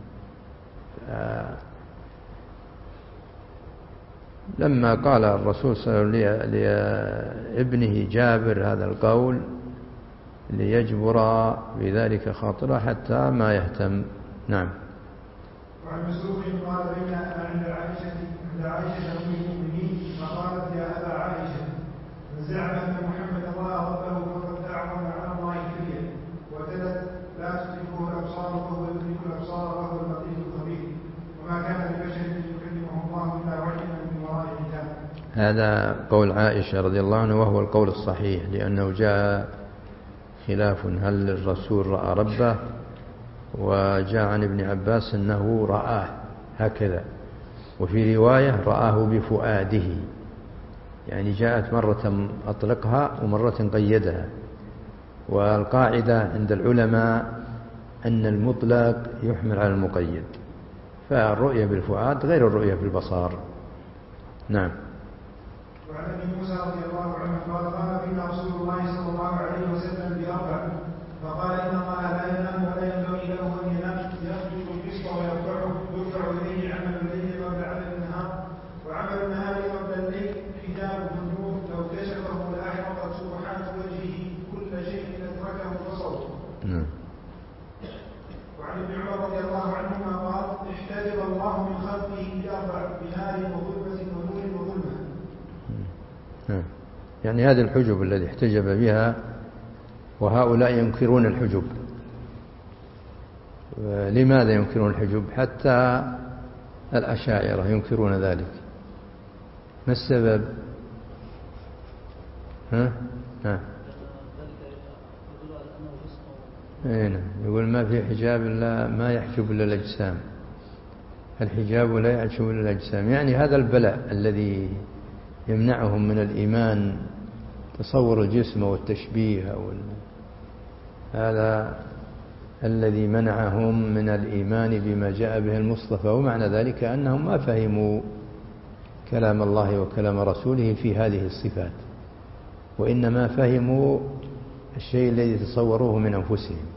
لما قال الرسول صلى الله عليه وسلم لابنه جابر هذا القول ليجبر بذلك خاطره حتى ما يهتم. نعم.
وعن مسروق قال بين عند عائشة عند عائشة أم المؤمنين فقالت يا أبا عائشة من زعم أن محمد الله ربه فقد أعظم على الله كريا وتلت لا تدركه الأبصار وهو يدرك الأبصار وهو اللطيف الخبير وما كان لبشر أن يكلمه الله إلا وحيا من وراء حجاب.
هذا قول عائشة رضي الله عنها وهو القول الصحيح، لأنه جاء خلاف هل الرسول رأى ربه، وجاء عن ابن عباس أنه رآه هكذا، وفي رواية رآه بفؤاده، يعني جاءت مرة أطلقها ومرة قيدها. والقاعدة عند العلماء أن المطلق يحمل على المقيد، فالرؤية بالفؤاد غير الرؤية بالبصار. نعم.
وعن ابي موسى رضي الله عنه قال قال فينا رسول الله صلى الله عليه وسلم بأربع فقال إن الله لا ينام ولا ينبغي له أن ينام يخبط القسط ويرفعه يرفع إليه عمل الليل قبل عمل النهار وعمل النهار قبل الليل حجاب النور لو كشفه لأحرقت سبحات وجهه كل شيء أدركه بصره. وعن ابن عمر رضي الله عنهما قال احتجب الله من خلقه بأربع بنار وظلمة ونور وظلمة.
يعني هذه الحجب التي احتجب بها، وهؤلاء ينكرون الحجب. لماذا ينكرون الحجب؟ حتى الأشاعرة ينكرون ذلك. ما السبب؟ ها؟ ها؟ هنا يقول ما في حجاب إلا ما يحجب إلا الأجسام، الحجاب لا يحجب إلا الأجسام، يعني هذا البلاء الذي يمنعهم من الإيمان، تصور الجسم والتشبيه، هذا الذي منعهم من الإيمان بما جاء به المصطفى. ومعنى ذلك أنهم ما فهموا كلام الله وكلام رسوله في هذه الصفات، وإنما فهموا الشيء الذي تصوروه من أنفسهم،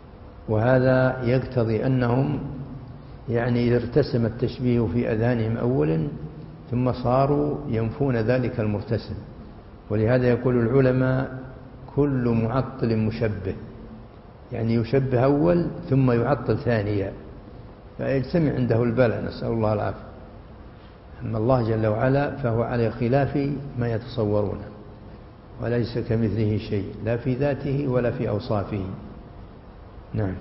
وهذا يقتضي أنهم يعني إذا ارتسم التشبيه في أذهانهم أولا ثم صاروا ينفون ذلك المرتسم. ولهذا يقول العلماء كل معطل مشبه، يعني يشبه أول ثم يعطل ثانيا، فيجتمع عنده البلاء، نسأل الله العافية. أما الله جل وعلا فهو على خلاف ما يتصورونه، وليس كمثله شيء لا في ذاته ولا في أوصافه. نعم.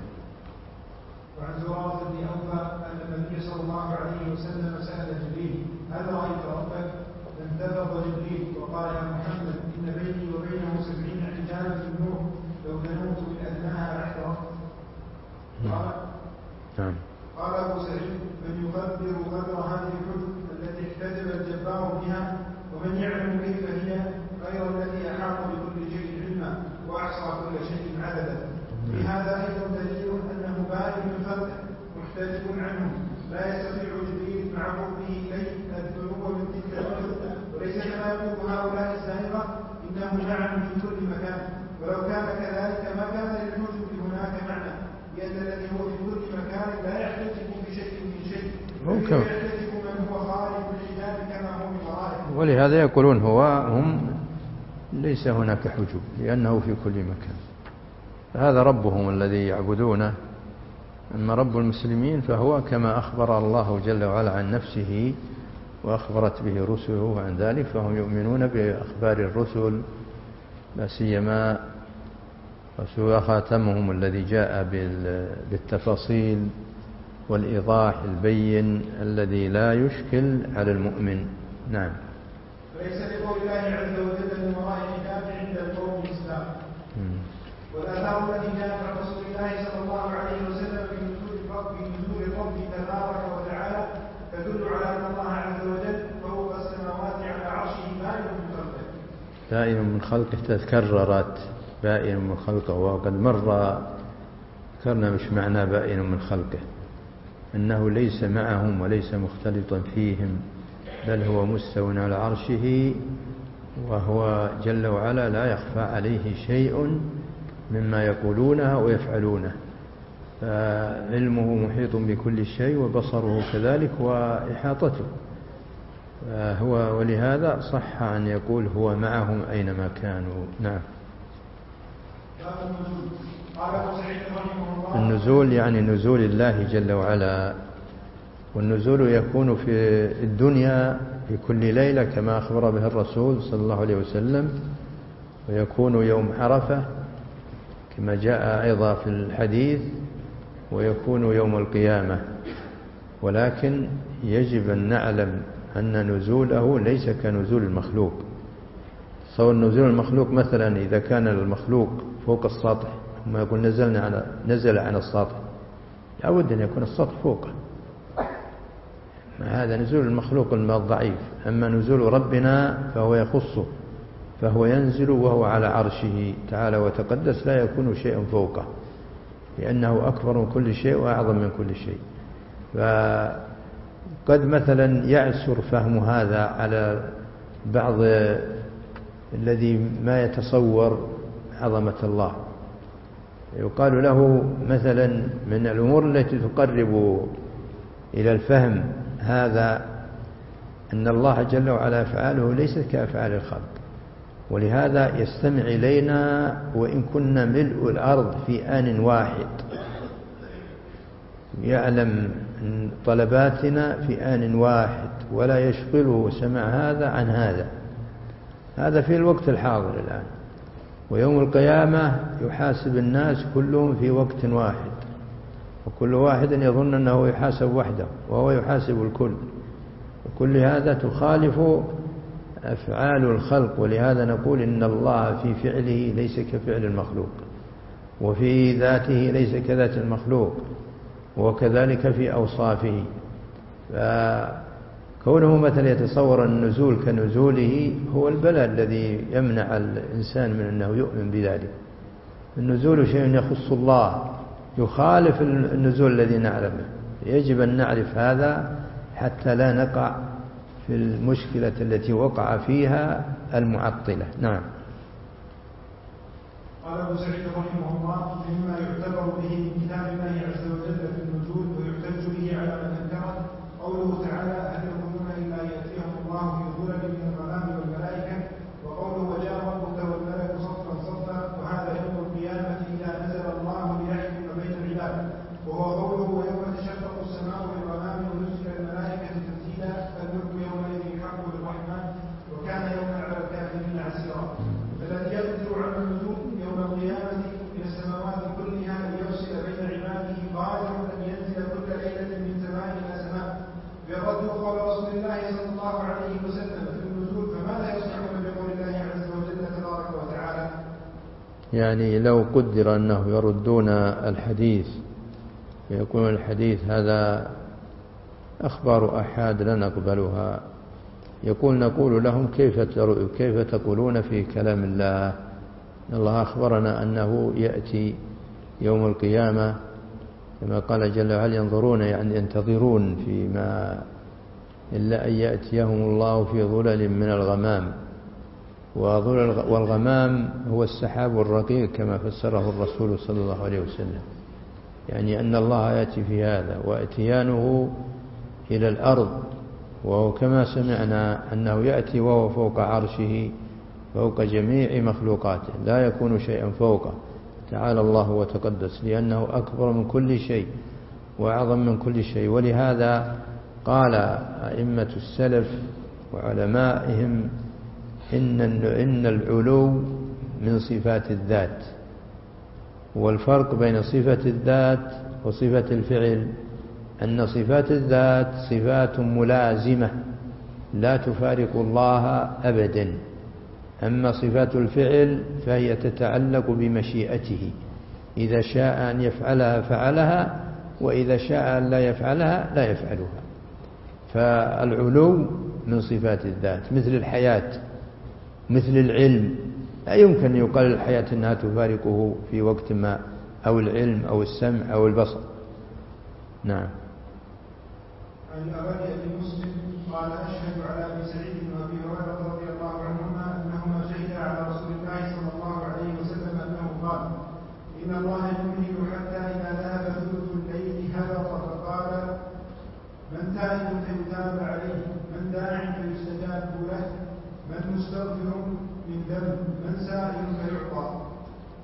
وعن زرارة بن أوفى أن النبي صلى الله عليه وسلم سأل جبريل هل رأيت ربك؟ فانتفض جبريل وقال يا محمد إن بيني وبينه سبعين حجابا في النور لو دنوت بأدناها لاحترقت. قال
نعم.
قال أبو سعيد من يقدر قدر هذه الحدود التي احتجب الجبار بها ومن يعلم كيف هي غير الذي أحاط بكل شيء علما وأحصى كل شيء عددا. في هذا أيضا دليل أنه بارئ من خلقه محتجب عنه لا يستطيع جبريل مع قربه إليه الدنو من تلك الحدود، وليس كما يقول هؤلاء الزائغة إنه نعم في كل مكان، ولو كان كذلك ما كان للحجب هناك معنى، لأن الذي هو في كل مكان لا يحتجب بشيء من شيء، بل يحتجب من هو خارج الحجاب كما هو من ورائه.
ولهذا يقولون هو هم ليس هناك حجب لأنه في كل مكان، هذا ربهم الذي يعبدونه. أما رب المسلمين فهو كما أخبر الله جل وعلا عن نفسه وأخبرت به رسله عن ذلك، فهم يؤمنون بأخبار الرسل، لا سيما رسول خاتمهم الذي جاء بالتفاصيل والإيضاح البين الذي لا يشكل على المؤمن. نعم.
وليس لقول الله عز وجل من وراء الحجاب عند القوم الإسلام. والآثار التي جاءت عن رسول الله صلى الله عليه وسلم في نزول الرب في نزول الرب تبارك وتعالى تدل على أن الله عز وجل فوق السماوات على عرشه بائن من خلقه.
بائن من خلقه تكررت بائن من خلقه، وقد مر ذكرنا مش معنى بائن من خلقه، أنه ليس معهم وليس مختلطا فيهم، بل هو مستو على عرشه، وهو جل وعلا لا يخفى عليه شيء مما يقولونه ويفعلونه، فعلمه محيط بكل شيء وبصره كذلك وإحاطته، هو ولهذا صح أن يقول هو معهم أينما كانوا. نعم. النزول يعني نزول الله جل وعلا، والنزول يكون في الدنيا في كل ليلة كما أخبر به الرسول صلى الله عليه وسلم، ويكون يوم عرفة كما جاء أيضا في الحديث، ويكون يوم القيامة. ولكن يجب أن نعلم أن نزوله ليس كنزول المخلوق. صور نزول المخلوق مثلا إذا كان المخلوق فوق السطح، ما يقول نزلنا على نزل عن السطح، لابد أن يكون السطح فوقه، هذا نزول المخلوق الضعيف. أما نزول ربنا فهو يخصه، فهو ينزل وهو على عرشه تعالى وتقدس، لا يكون شيء فوقه، لأنه أكبر من كل شيء وأعظم من كل شيء. فقد مثلا يعسر فهم هذا على بعض الذي ما يتصور عظمة الله. يقال له مثلا من الأمور التي تقرب إلى الفهم هذا أن الله جل وعلا أفعاله ليست كأفعال الخلق، ولهذا يستمع إلينا وإن كنا ملء الأرض في آن واحد، يعلم طلباتنا في آن واحد، ولا يشغله سمع هذا عن هذا. هذا في الوقت الحاضر الآن. ويوم القيامة يحاسب الناس كلهم في وقت واحد، وكل واحد يظن أنه يحاسب وحده وهو يحاسب الكل، وكل هذا تخالف أفعال الخلق. ولهذا نقول إن الله في فعله ليس كفعل المخلوق، وفي ذاته ليس كذات المخلوق، وكذلك في أوصافه. فكونه مثلا يتصور النزول كنزوله هو البلاء الذي يمنع الإنسان من أنه يؤمن بذلك. النزول شيء يخص الله، يخالف النزول الذي نعلمه. يجب أن نعرف هذا حتى لا نقع في المشكلة التي وقع فيها المعطلة. نعم.
قال أبو سعيد رحمه الله: مما يعتبر به من كتاب الله عز وجل في النزول ويحتج به على من أنكره قوله تعالى: هل يظنون إلا يأتيهم الله في ظلل من الغمام والملائكة، وقوله: وجاء ربك والملك صفا صفا، وهذا يوم القيامة إذا نزل الله ليحكم بين العباد، وهو قوله: ويوم تشقق السماء بالغمام ونزل الملائكة تنزيلا، فالملك يومئذ الحق للرحمن وكان يوما على الكافرين عسيرا. فالذي يقدر على النزول يوم القيامة من السماوات كلها ليفصل بين عباده قادر أن ينزل كل ليلة من سماء إلى سماء. يرد قول رسول الله صلى الله عليه وسلم في النزول: فماذا يصنعون بقول الله عز وجل تبارك وتعالى؟
يعني لو قدر أنه يردون الحديث فيكون الحديث هذا أخبار أحاد لا نقبلها، يقول نقول لهم كيف كيف تقولون في كلام الله؟ الله أخبرنا أنه يأتي يوم القيامة كما قال جل وعلا: ينظرون يعني ينتظرون فيما إلا أن يأتيهم الله في ظلل من الغمام. والغمام هو السحاب الرقيق كما فسره الرسول صلى الله عليه وسلم، يعني أن الله يأتي في هذا، وأتيانه إلى الأرض، وهو كما سمعنا أنه يأتي وهو فوق عرشه فوق جميع مخلوقاته، لا يكون شيئا فوقه تعالى الله وتقدس، لأنه أكبر من كل شيء وأعظم من كل شيء. ولهذا قال أئمة السلف وعلمائهم إن إن العلو من صفات الذات، والفرق بين صفة الذات وصفة الفعل أن صفات الذات صفات ملازمة لا تفارق الله أبدا، أما صفات الفعل فهي تتعلق بمشيئته، إذا شاء أن يفعلها فعلها، وإذا شاء أن لا يفعلها لا يفعلها. فالعلو من صفات الذات، مثل الحياة مثل العلم، لا يمكن يقال الحياة أنها تفارقه في وقت ما، أو العلم أو السمع أو البصر. نعم.
عن أبي أبي مسلم قال: أشهد على أبي سعيد وأبي هريرة رضي الله عنهما أنهما شهدا على رسول الله صلى الله عليه وسلم أنه قال: إن الله يمهل حتى إذا ذهب ثلث الليل هبط فقال: من تائب فيتاب عليه، من داع فيستجاب له، من مستغفر من ذنب، من سائل فيعطى.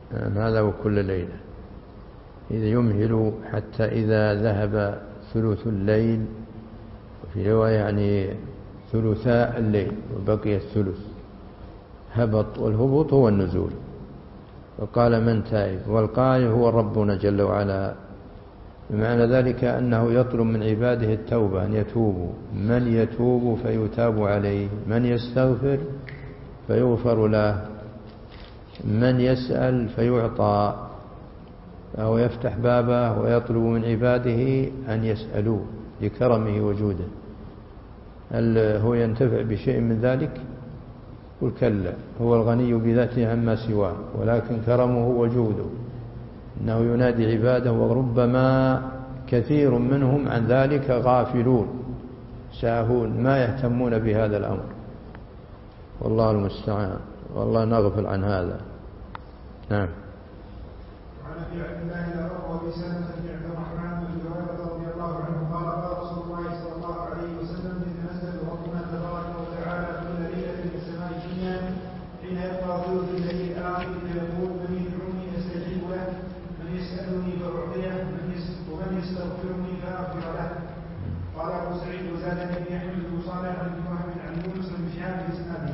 هذا وكل ليلة. إذا يمهل حتى إذا ذهب ثلث الليل، وفي رواية يعني ثلثاء الليل وبقي الثلث هبط، والهبوط هو النزول. وقال من تائب، والقائل هو ربنا جل وعلا. بمعنى ذلك أنه يطلب من عباده التوبة، أن يتوبوا. من يتوب فيتاب عليه، من يستغفر فيغفر له، من يسأل فيعطى، أو يفتح بابه ويطلب من عباده أن يسألوه لكرمه وجوده. هل هو ينتفع بشيء من ذلك؟ قل كلا، هو الغني بذاته عما سواه، ولكن كرمه وجوده إنه ينادي عباده، وربما كثير منهم عن ذلك غافلون ساهون، ما يهتمون بهذا الأمر، والله المستعان، والله نغفل عن هذا. نعم.
وعن ابي عبد الله الأرقم وابي سلمة بن عبد الرحمن بن هريرة رضي الله عنه قال قال رسول الله صلى الله عليه وسلم يتنزل ربنا تبارك وتعالى كل ليلة في السماء الدنيا حين يبقى ثلث الليل الآخر فيقول من يدعوني أستجيب له، من يسألني فأعطيه، ومن يستغفرني فأغفر له. قال أبو سعيد وزادني بن أحمد بن صالح بن وهب عن يونس بن شهاب بإسناده.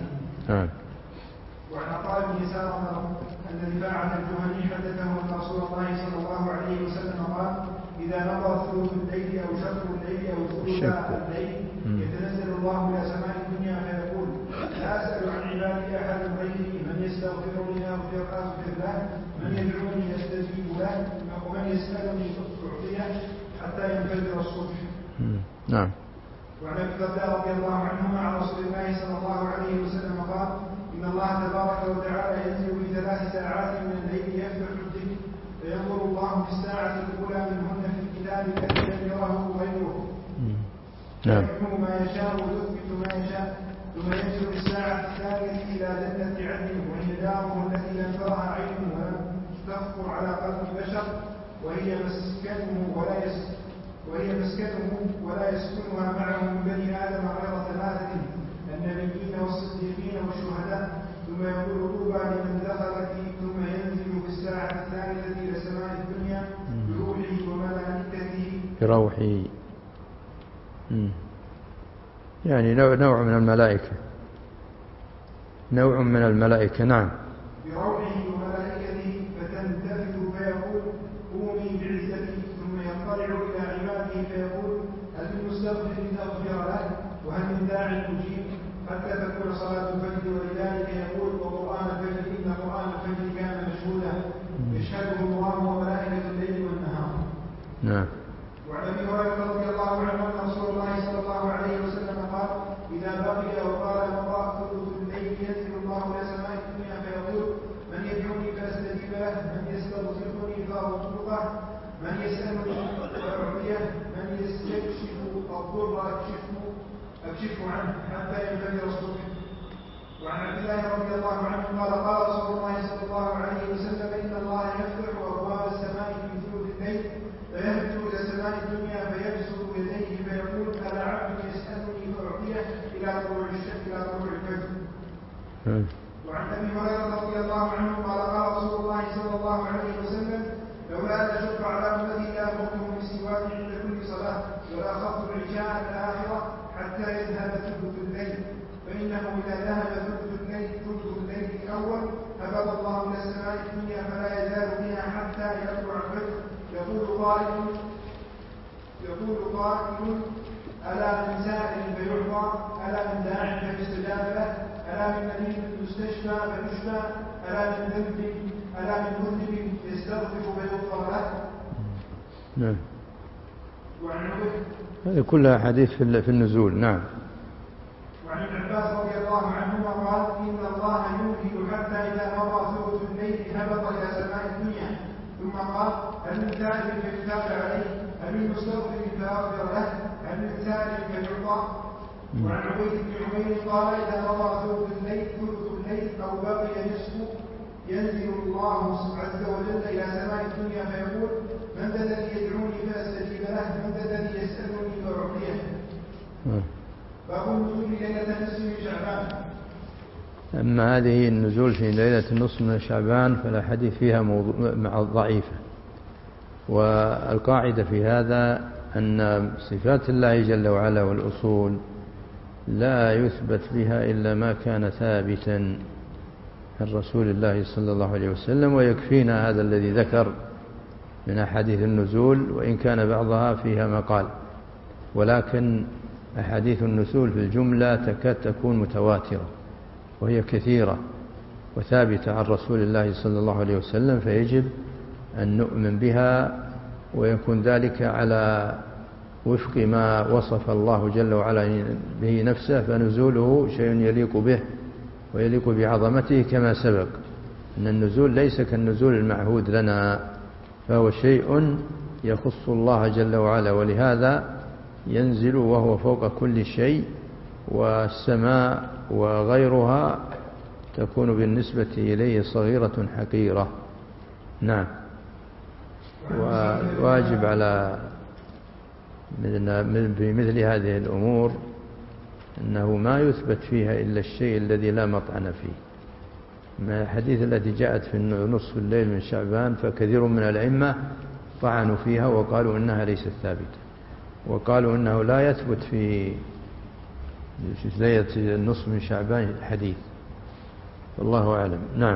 وعن عطاء بن يسار أن رفاعة الجهني حدثه أن رسول الله صلى الله عليه وسلم قال: إذا نظر ثلث الليل أو شطر الليل أو ثلث الليل يتنزل الله إلى سماء الدنيا فيقول: لا أسأل عن عبادي أحد غيري، من يستغفرني أغفر له، من يدعوني أستجيب له، ومن يسألني أعطيه، حتى ينفجر الصبح.
نعم.
وعن ابي الدرداء رضي الله عنهما عن رسول الله صلى الله عليه وسلم قال: إن الله تبارك وتعالى ينزل في ثلاث ساعات من الليل يفتح الذكر، فينظر الله في الساعة الأولى منهن في الكتاب الذي لم يره غيره، فيحكم ما يشاء ويثبت ما يشاء، ثم ينزل في الساعة الثانية إلى جنة عدن، وهي داره التي لم ترها عين ولم تخطر على قلب بشر، وهي مسكنه ولا يس وهي مسكنه ولا يسكنها معه من بني آدم غير ثلاثة: النبيين والصديقين والشهداء. ثم يقول طوبى لمن دخل فيه، ثم ينزل في الساعة الثالثة إلى سماء الدنيا بروحه وملائكته
بروحه، يعني نوع من الملائكة، نوع من الملائكة. نعم.
بروحه وملائكته فتنتفذ فيقول: قومي بعزتي. ثم يطلع إلى عباده فيقول: هل من مستغفر أغفر له، وهل من داع مجيب، حتى تكون صلاة الفجر. ولذلك يقول: وقرآن الفجر إن قرآن الفجر كان مشهودا، يشهده الله وملائكة الليل والنهار.
نعم.
وعن ابي هريره رضي الله عنه ان رسول الله صلى الله عليه وسلم قال: اذا بقي وقال مضى ثلث الليل ينزل الله الى سماء الدنيا فيقول: من يدعوني فاستجيب له، من يستغفرني فاغفر له، من يسالني فاعطيه، من يستكشف الضر اكشفه اكشفه عنه، حتى ينفجر الصبح. وعن عبد الله رضي الله عنه قال: قال رسول الله صلى الله عليه وسلم: ان الله يفتح ابواب السماء في ثلث الليل، فيهبط إلى سماء الدنيا فيبسط يديه فيقول: ألا عبد يسألني فأعطيه، إلى طلوع الشمس إلى طلوع الفجر. وعن أبي هريرة رضي الله عنه قال: قال رسول الله صلى الله عليه وسلم: لولا أن أشق على أمتي لأمرتهم بالسواك عند كل صلاة، ولا خفت العشاء الآخرة حتى يذهب ثلث الليل، فإنه إذا ذهب ثلث الليل ثلث الليل الأول هبط الله إلى السماء الدنيا فلا يزال بها حتى يطلع الفجر. يقول قائل يقول قائل: ألا من سائل فيعطى، ألا من داع فيستجاب له، ألا من مريض يستشفى فيشفى، ألا من ذنب ألا من مذنب يستغفر فيغفر له.
نعم.
وعن
هذه كلها حديث في النزول. نعم.
وعن ابن عباس رضي الله عنهما قال: إن الله يمهل حتى إذا مضى ثلث الليل هبط إلى سماء الدنيا، ثم قال: هل من سائل فيتاب عليه، هل من مستغفر فأغفر له، هل من سائل فيعطى. وعن عبيد بن عمير قال: إذا مضى ثلث الليل ثلث الليل أو بقي نصفه ينزل الله عز وجل إلى سماء الدنيا فيقول: من ذا الذي يدعوني فأستجيب له، من ذا الذي يسألني فأعطيه. باب النزول ليلة نصف من شعبان.
أما هذه النزول في ليلة النصف من شعبان فلا حديث فيها مع ضعيفة. والقاعدة في هذا أن صفات الله جل وعلا والأصول لا يثبت بها إلا ما كان ثابتا عن رسول الله صلى الله عليه وسلم، ويكفينا هذا الذي ذكر من أحاديث النزول، وإن كان بعضها فيها مقال، ولكن أحاديث النزول في الجملة تكاد تكون متواترة وهي كثيرة وثابتة عن رسول الله صلى الله عليه وسلم، فيجب أن نؤمن بها ويكون ذلك على وفق ما وصف الله جل وعلا به نفسه، فنزوله شيء يليق به ويليق بعظمته كما سبق أن النزول ليس كالنزول المعهود لنا، فهو شيء يخص الله جل وعلا، ولهذا ينزل وهو فوق كل شيء، والسماء وغيرها تكون بالنسبة إليه صغيرة حقيرة. نعم. وواجب على بمثل هذه الأمور أنه ما يثبت فيها إلا الشيء الذي لا مطعن فيه. ما الحديث التي جاءت في نصف الليل من شعبان فكثير من الأئمة طعنوا فيها وقالوا إنها ليست ثابتة، وقالوا إنه لا يثبت في ليلة النصف من شعبان الحديث، والله أعلم. نعم.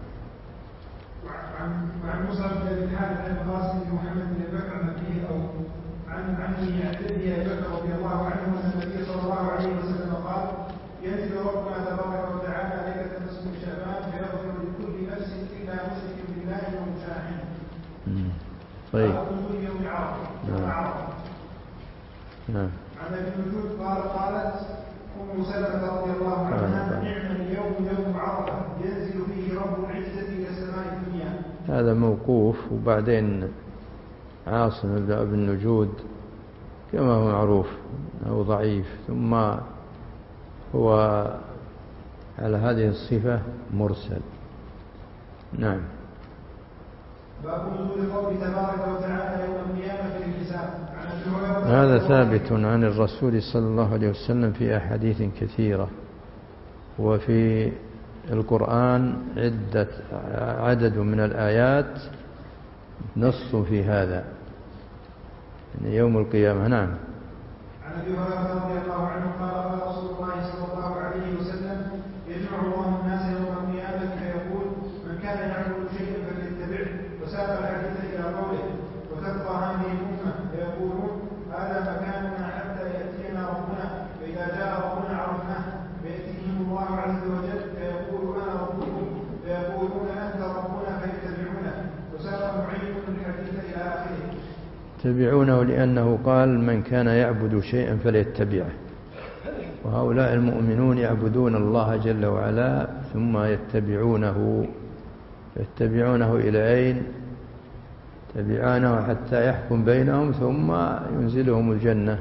وعن مصعب بن الحارث عن القاسم بن محمد بن بكر النبي او عن عن يعتدي ابي بكر رضي الله عنه ان النبي صلى الله عليه وسلم قال: ينزل ربنا تبارك وتعالى ليله النصف من شعبان فيغفر لكل نفس الا مشرك بالله ومشاحن.
طيب.
يوم عرفه.
نعم.
عن ابي الوجود قال قالت ام سلمه رضي الله عنها: نعم اليوم يوم عرفه ينزل فيه رب العزه الى السماء الدنيا.
هذا موقوف، وبعدين عاصم بن النجود كما هو معروف أو ضعيف، ثم هو على هذه الصفة مرسل. نعم.
باب نزول قوله تبارك وتعالى يوم القيامة في الحساب.
هذا ثابت عن الرسول صلى الله عليه وسلم في أحاديث كثيرة، وفي القرآن عدة عدد من الآيات نص في هذا يعني يوم القيامة. نعم.
عن ابي هريره رضي الله عنه قال قال رسول الله صلى الله عليه وسلم: يجمع الله الناس يوم القيامة فيقول: من كان يعبد شيئا فليتبعه، وساق الحديث الى قوله: وتبقى هذه الامه فيقولون: هذا مكاننا حتى ياتينا ربنا، فاذا جاء ربنا عرفناه، فياتيهم الله عز وجل فيقول: انا ربكم، فيقولون: انت ربنا، فيتبعونه، وساق معين الحديث الى اخره.
يتبعونه لأنه قال: من كان يعبد شيئا فليتبعه، وهؤلاء المؤمنون يعبدون الله جل وعلا ثم يتبعونه. يتبعونه إلى أين؟ يتبعونه حتى يحكم بينهم ثم ينزلهم الجنة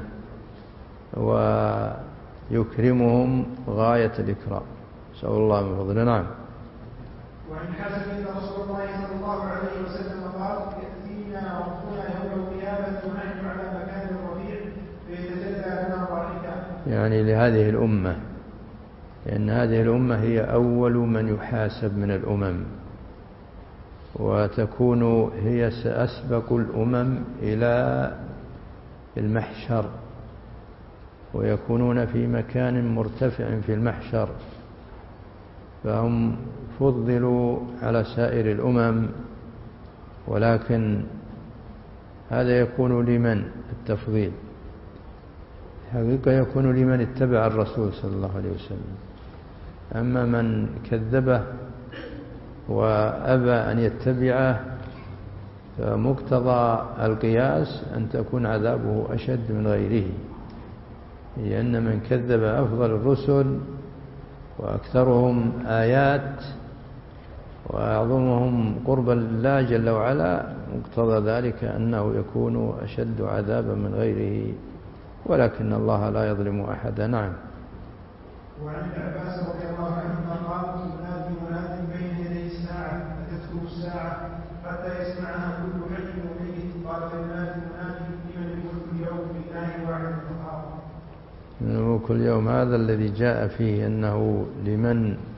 ويكرمهم غاية الإكرام، نسأل الله من فضله. نعم.
وعن حسن ان رسول الله صلى الله عليه وسلم قال: يأتينا ربنا يوم القيامة ونحن على مكان الرفيع فيتجلى لنا ضاحكا.
يعني لهذه الأمة، لأن هذه الأمة هي أول من يحاسب من الأمم، وتكون هي أسبق الأمم إلى المحشر، ويكونون في مكان مرتفع في المحشر، فهم فضلوا على سائر الأمم، ولكن هذا يكون لمن التفضيل؟ حقيقة يكون لمن اتبع الرسول صلى الله عليه وسلم. أما من كذبه وأبى أن يتبعه فمقتضى القياس أن تكون عذابه أشد من غيره، لأن من كذب أفضل الرسل وأكثرهم آيات وأعظمهم قربا لله جل وعلا، مقتضى ذلك أنه يكون أشد عذابا من غيره، ولكن الله لا يظلم أحدا. نعم.
وعن العباس رضي الله عنهما قال: ينادي مناد بين يدي الساعة أتتكم الساعة حتى يسمعها كل حي وميت، قال: فينادي مناد: لمن الملك اليوم لله واحد القهار.
الملك اليوم هذا الذي جاء فيه أنه لمن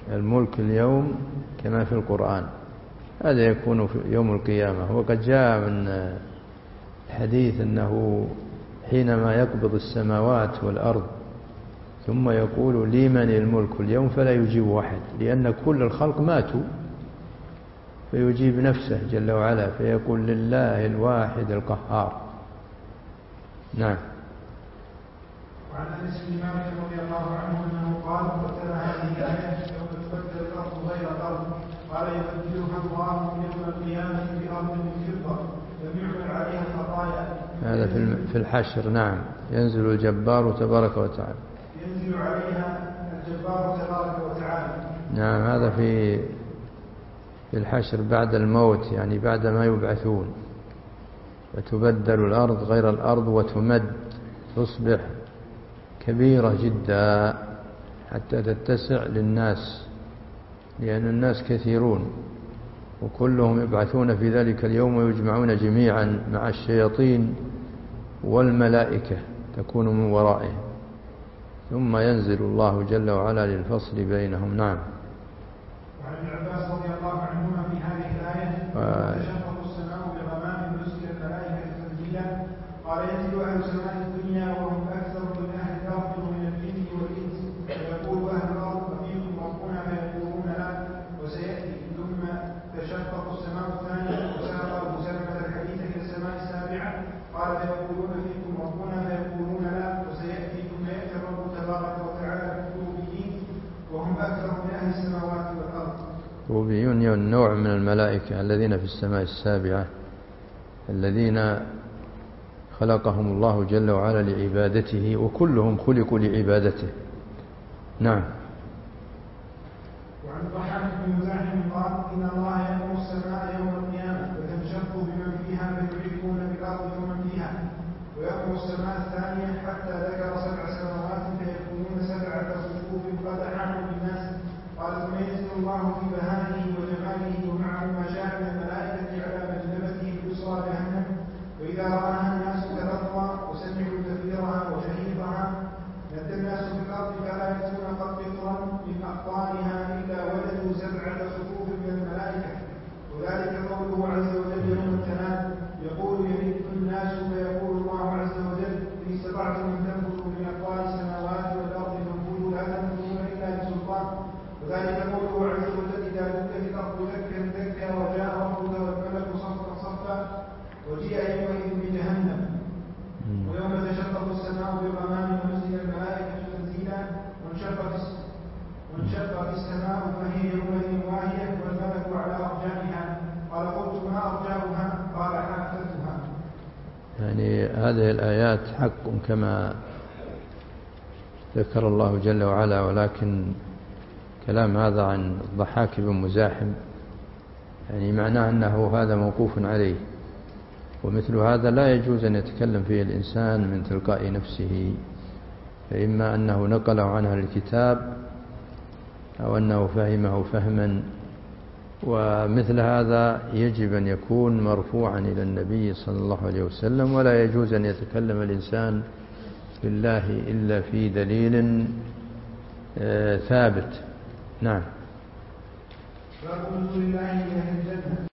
الملك اليوم كما في القرآن، هذا يكون في يوم القيامة. وقد جاء من الحديث أنه حينما يقبض السماوات والأرض ثم يقول لمن الملك اليوم فلا يجيب واحد، لأن كل الخلق ماتوا، فيجيب نفسه جل وعلا فيقول لله الواحد القهار. نعم.
وعن انس بن مالك رضي الله عنه انه قال وتلا هذه الايه يوم تبدل الارض غير الارض قال يبدلها الله يوم القيامه بارض من فضه لم يعمل عليها خطايا.
هذا في الحشر. نعم. ينزل الجبار تبارك وتعالى.
ينزل عليها الجبار تبارك وتعالى.
نعم. هذا في في الحشر بعد الموت، يعني بعد ما يبعثون، وتبدل الأرض غير الأرض وتمد تصبح كبيرة جدا حتى تتسع للناس، لأن الناس كثيرون وكلهم يبعثون في ذلك اليوم ويجمعون جميعا مع الشياطين والملائكة تكون من ورائهم، ثم ينزل الله جل وعلا للفصل بينهم. نعم.
وعن ابن عباس رضي الله عنهما في هذه الآية
و...
تشقق السماء بغمام نزل الملائكة تنزيلا قال ينزل أهل سماء الدنيا وهم أكثر من أهل الأرض من الجن والإنس فيقول أهل الأرض أفيكم ربنا فيقولون لا وسيأتي. ثم تشقق السماء الثانية وساق أبو سلمة الحديث إلى السماء السابعة قال فيقولون فيكم ربنا فيقولون لا وسيأتي. ثم يأتي الرب تبارك وتعالى بالكروبيين وهم أكثر من أهل السماوات والأرض.
كروبيون نوع من الملائكة الذين في السماء السابعة الذين خلقهم الله جل وعلا لعبادته، وكلهم خلقوا لعبادته. نعم.
وعن الضحاك بن مزاحم قال إن الله يأمر السماء يوم القيامة فتنشق بمن فيها فيحرقون بالأرض ومن فيها، ويأمر السماء الثانية حتى ذكر سبع سماوات فيكونون سبعة صفوف قد أحاطوا بالناس. قال ثم ينزل الله في بهائه وجماله ومعه ما شاء من الملائكة على مجلبته اليسرى جهنم، وإذا رآها الناس تلظى وسمعوا زفيرها وشهيقها نادى الناس في الأرض فلا يأتون قد قطرا من أقطارها إلا وجدوا سبعة صفوف من الملائكة. وذلك قوله عز وجل يوم التناد يقول يمد الناس فيقول الله عز وجل إن استطعتم أن تنفذوا من أقطار السماوات والأرض فانفذوا لا تنفذون إلا بسلطان. وذلك قوله عز وجل إذا دكت الأرض دكا دكا وجاء ربك والملك صفا صفا وجيء يومئذ بجهنم. ويوم تشقق السماء بالغمام ونزل الملائكة تنزيلا وانشقت وانشقت السماء فهي يومئذ واهية والملك على أرجائها. قال قلت ما أرجاؤها؟ قال حافتها.
يعني هذه الآيات حق كما ذكر الله جل وعلا، ولكن كلام هذا عن الضحاك بن مزاحم يعني معناه أنه هذا موقوف عليه، ومثل هذا لا يجوز أن يتكلم فيه الإنسان من تلقاء نفسه، فإما أنه نقله عنه الكتاب أو أنه فهمه فهما، ومثل هذا يجب أن يكون مرفوعا إلى النبي صلى الله عليه وسلم، ولا يجوز أن يتكلم الإنسان بالله إلا في دليل ثابت. نعم.
باب نزول الله إلى الجنة.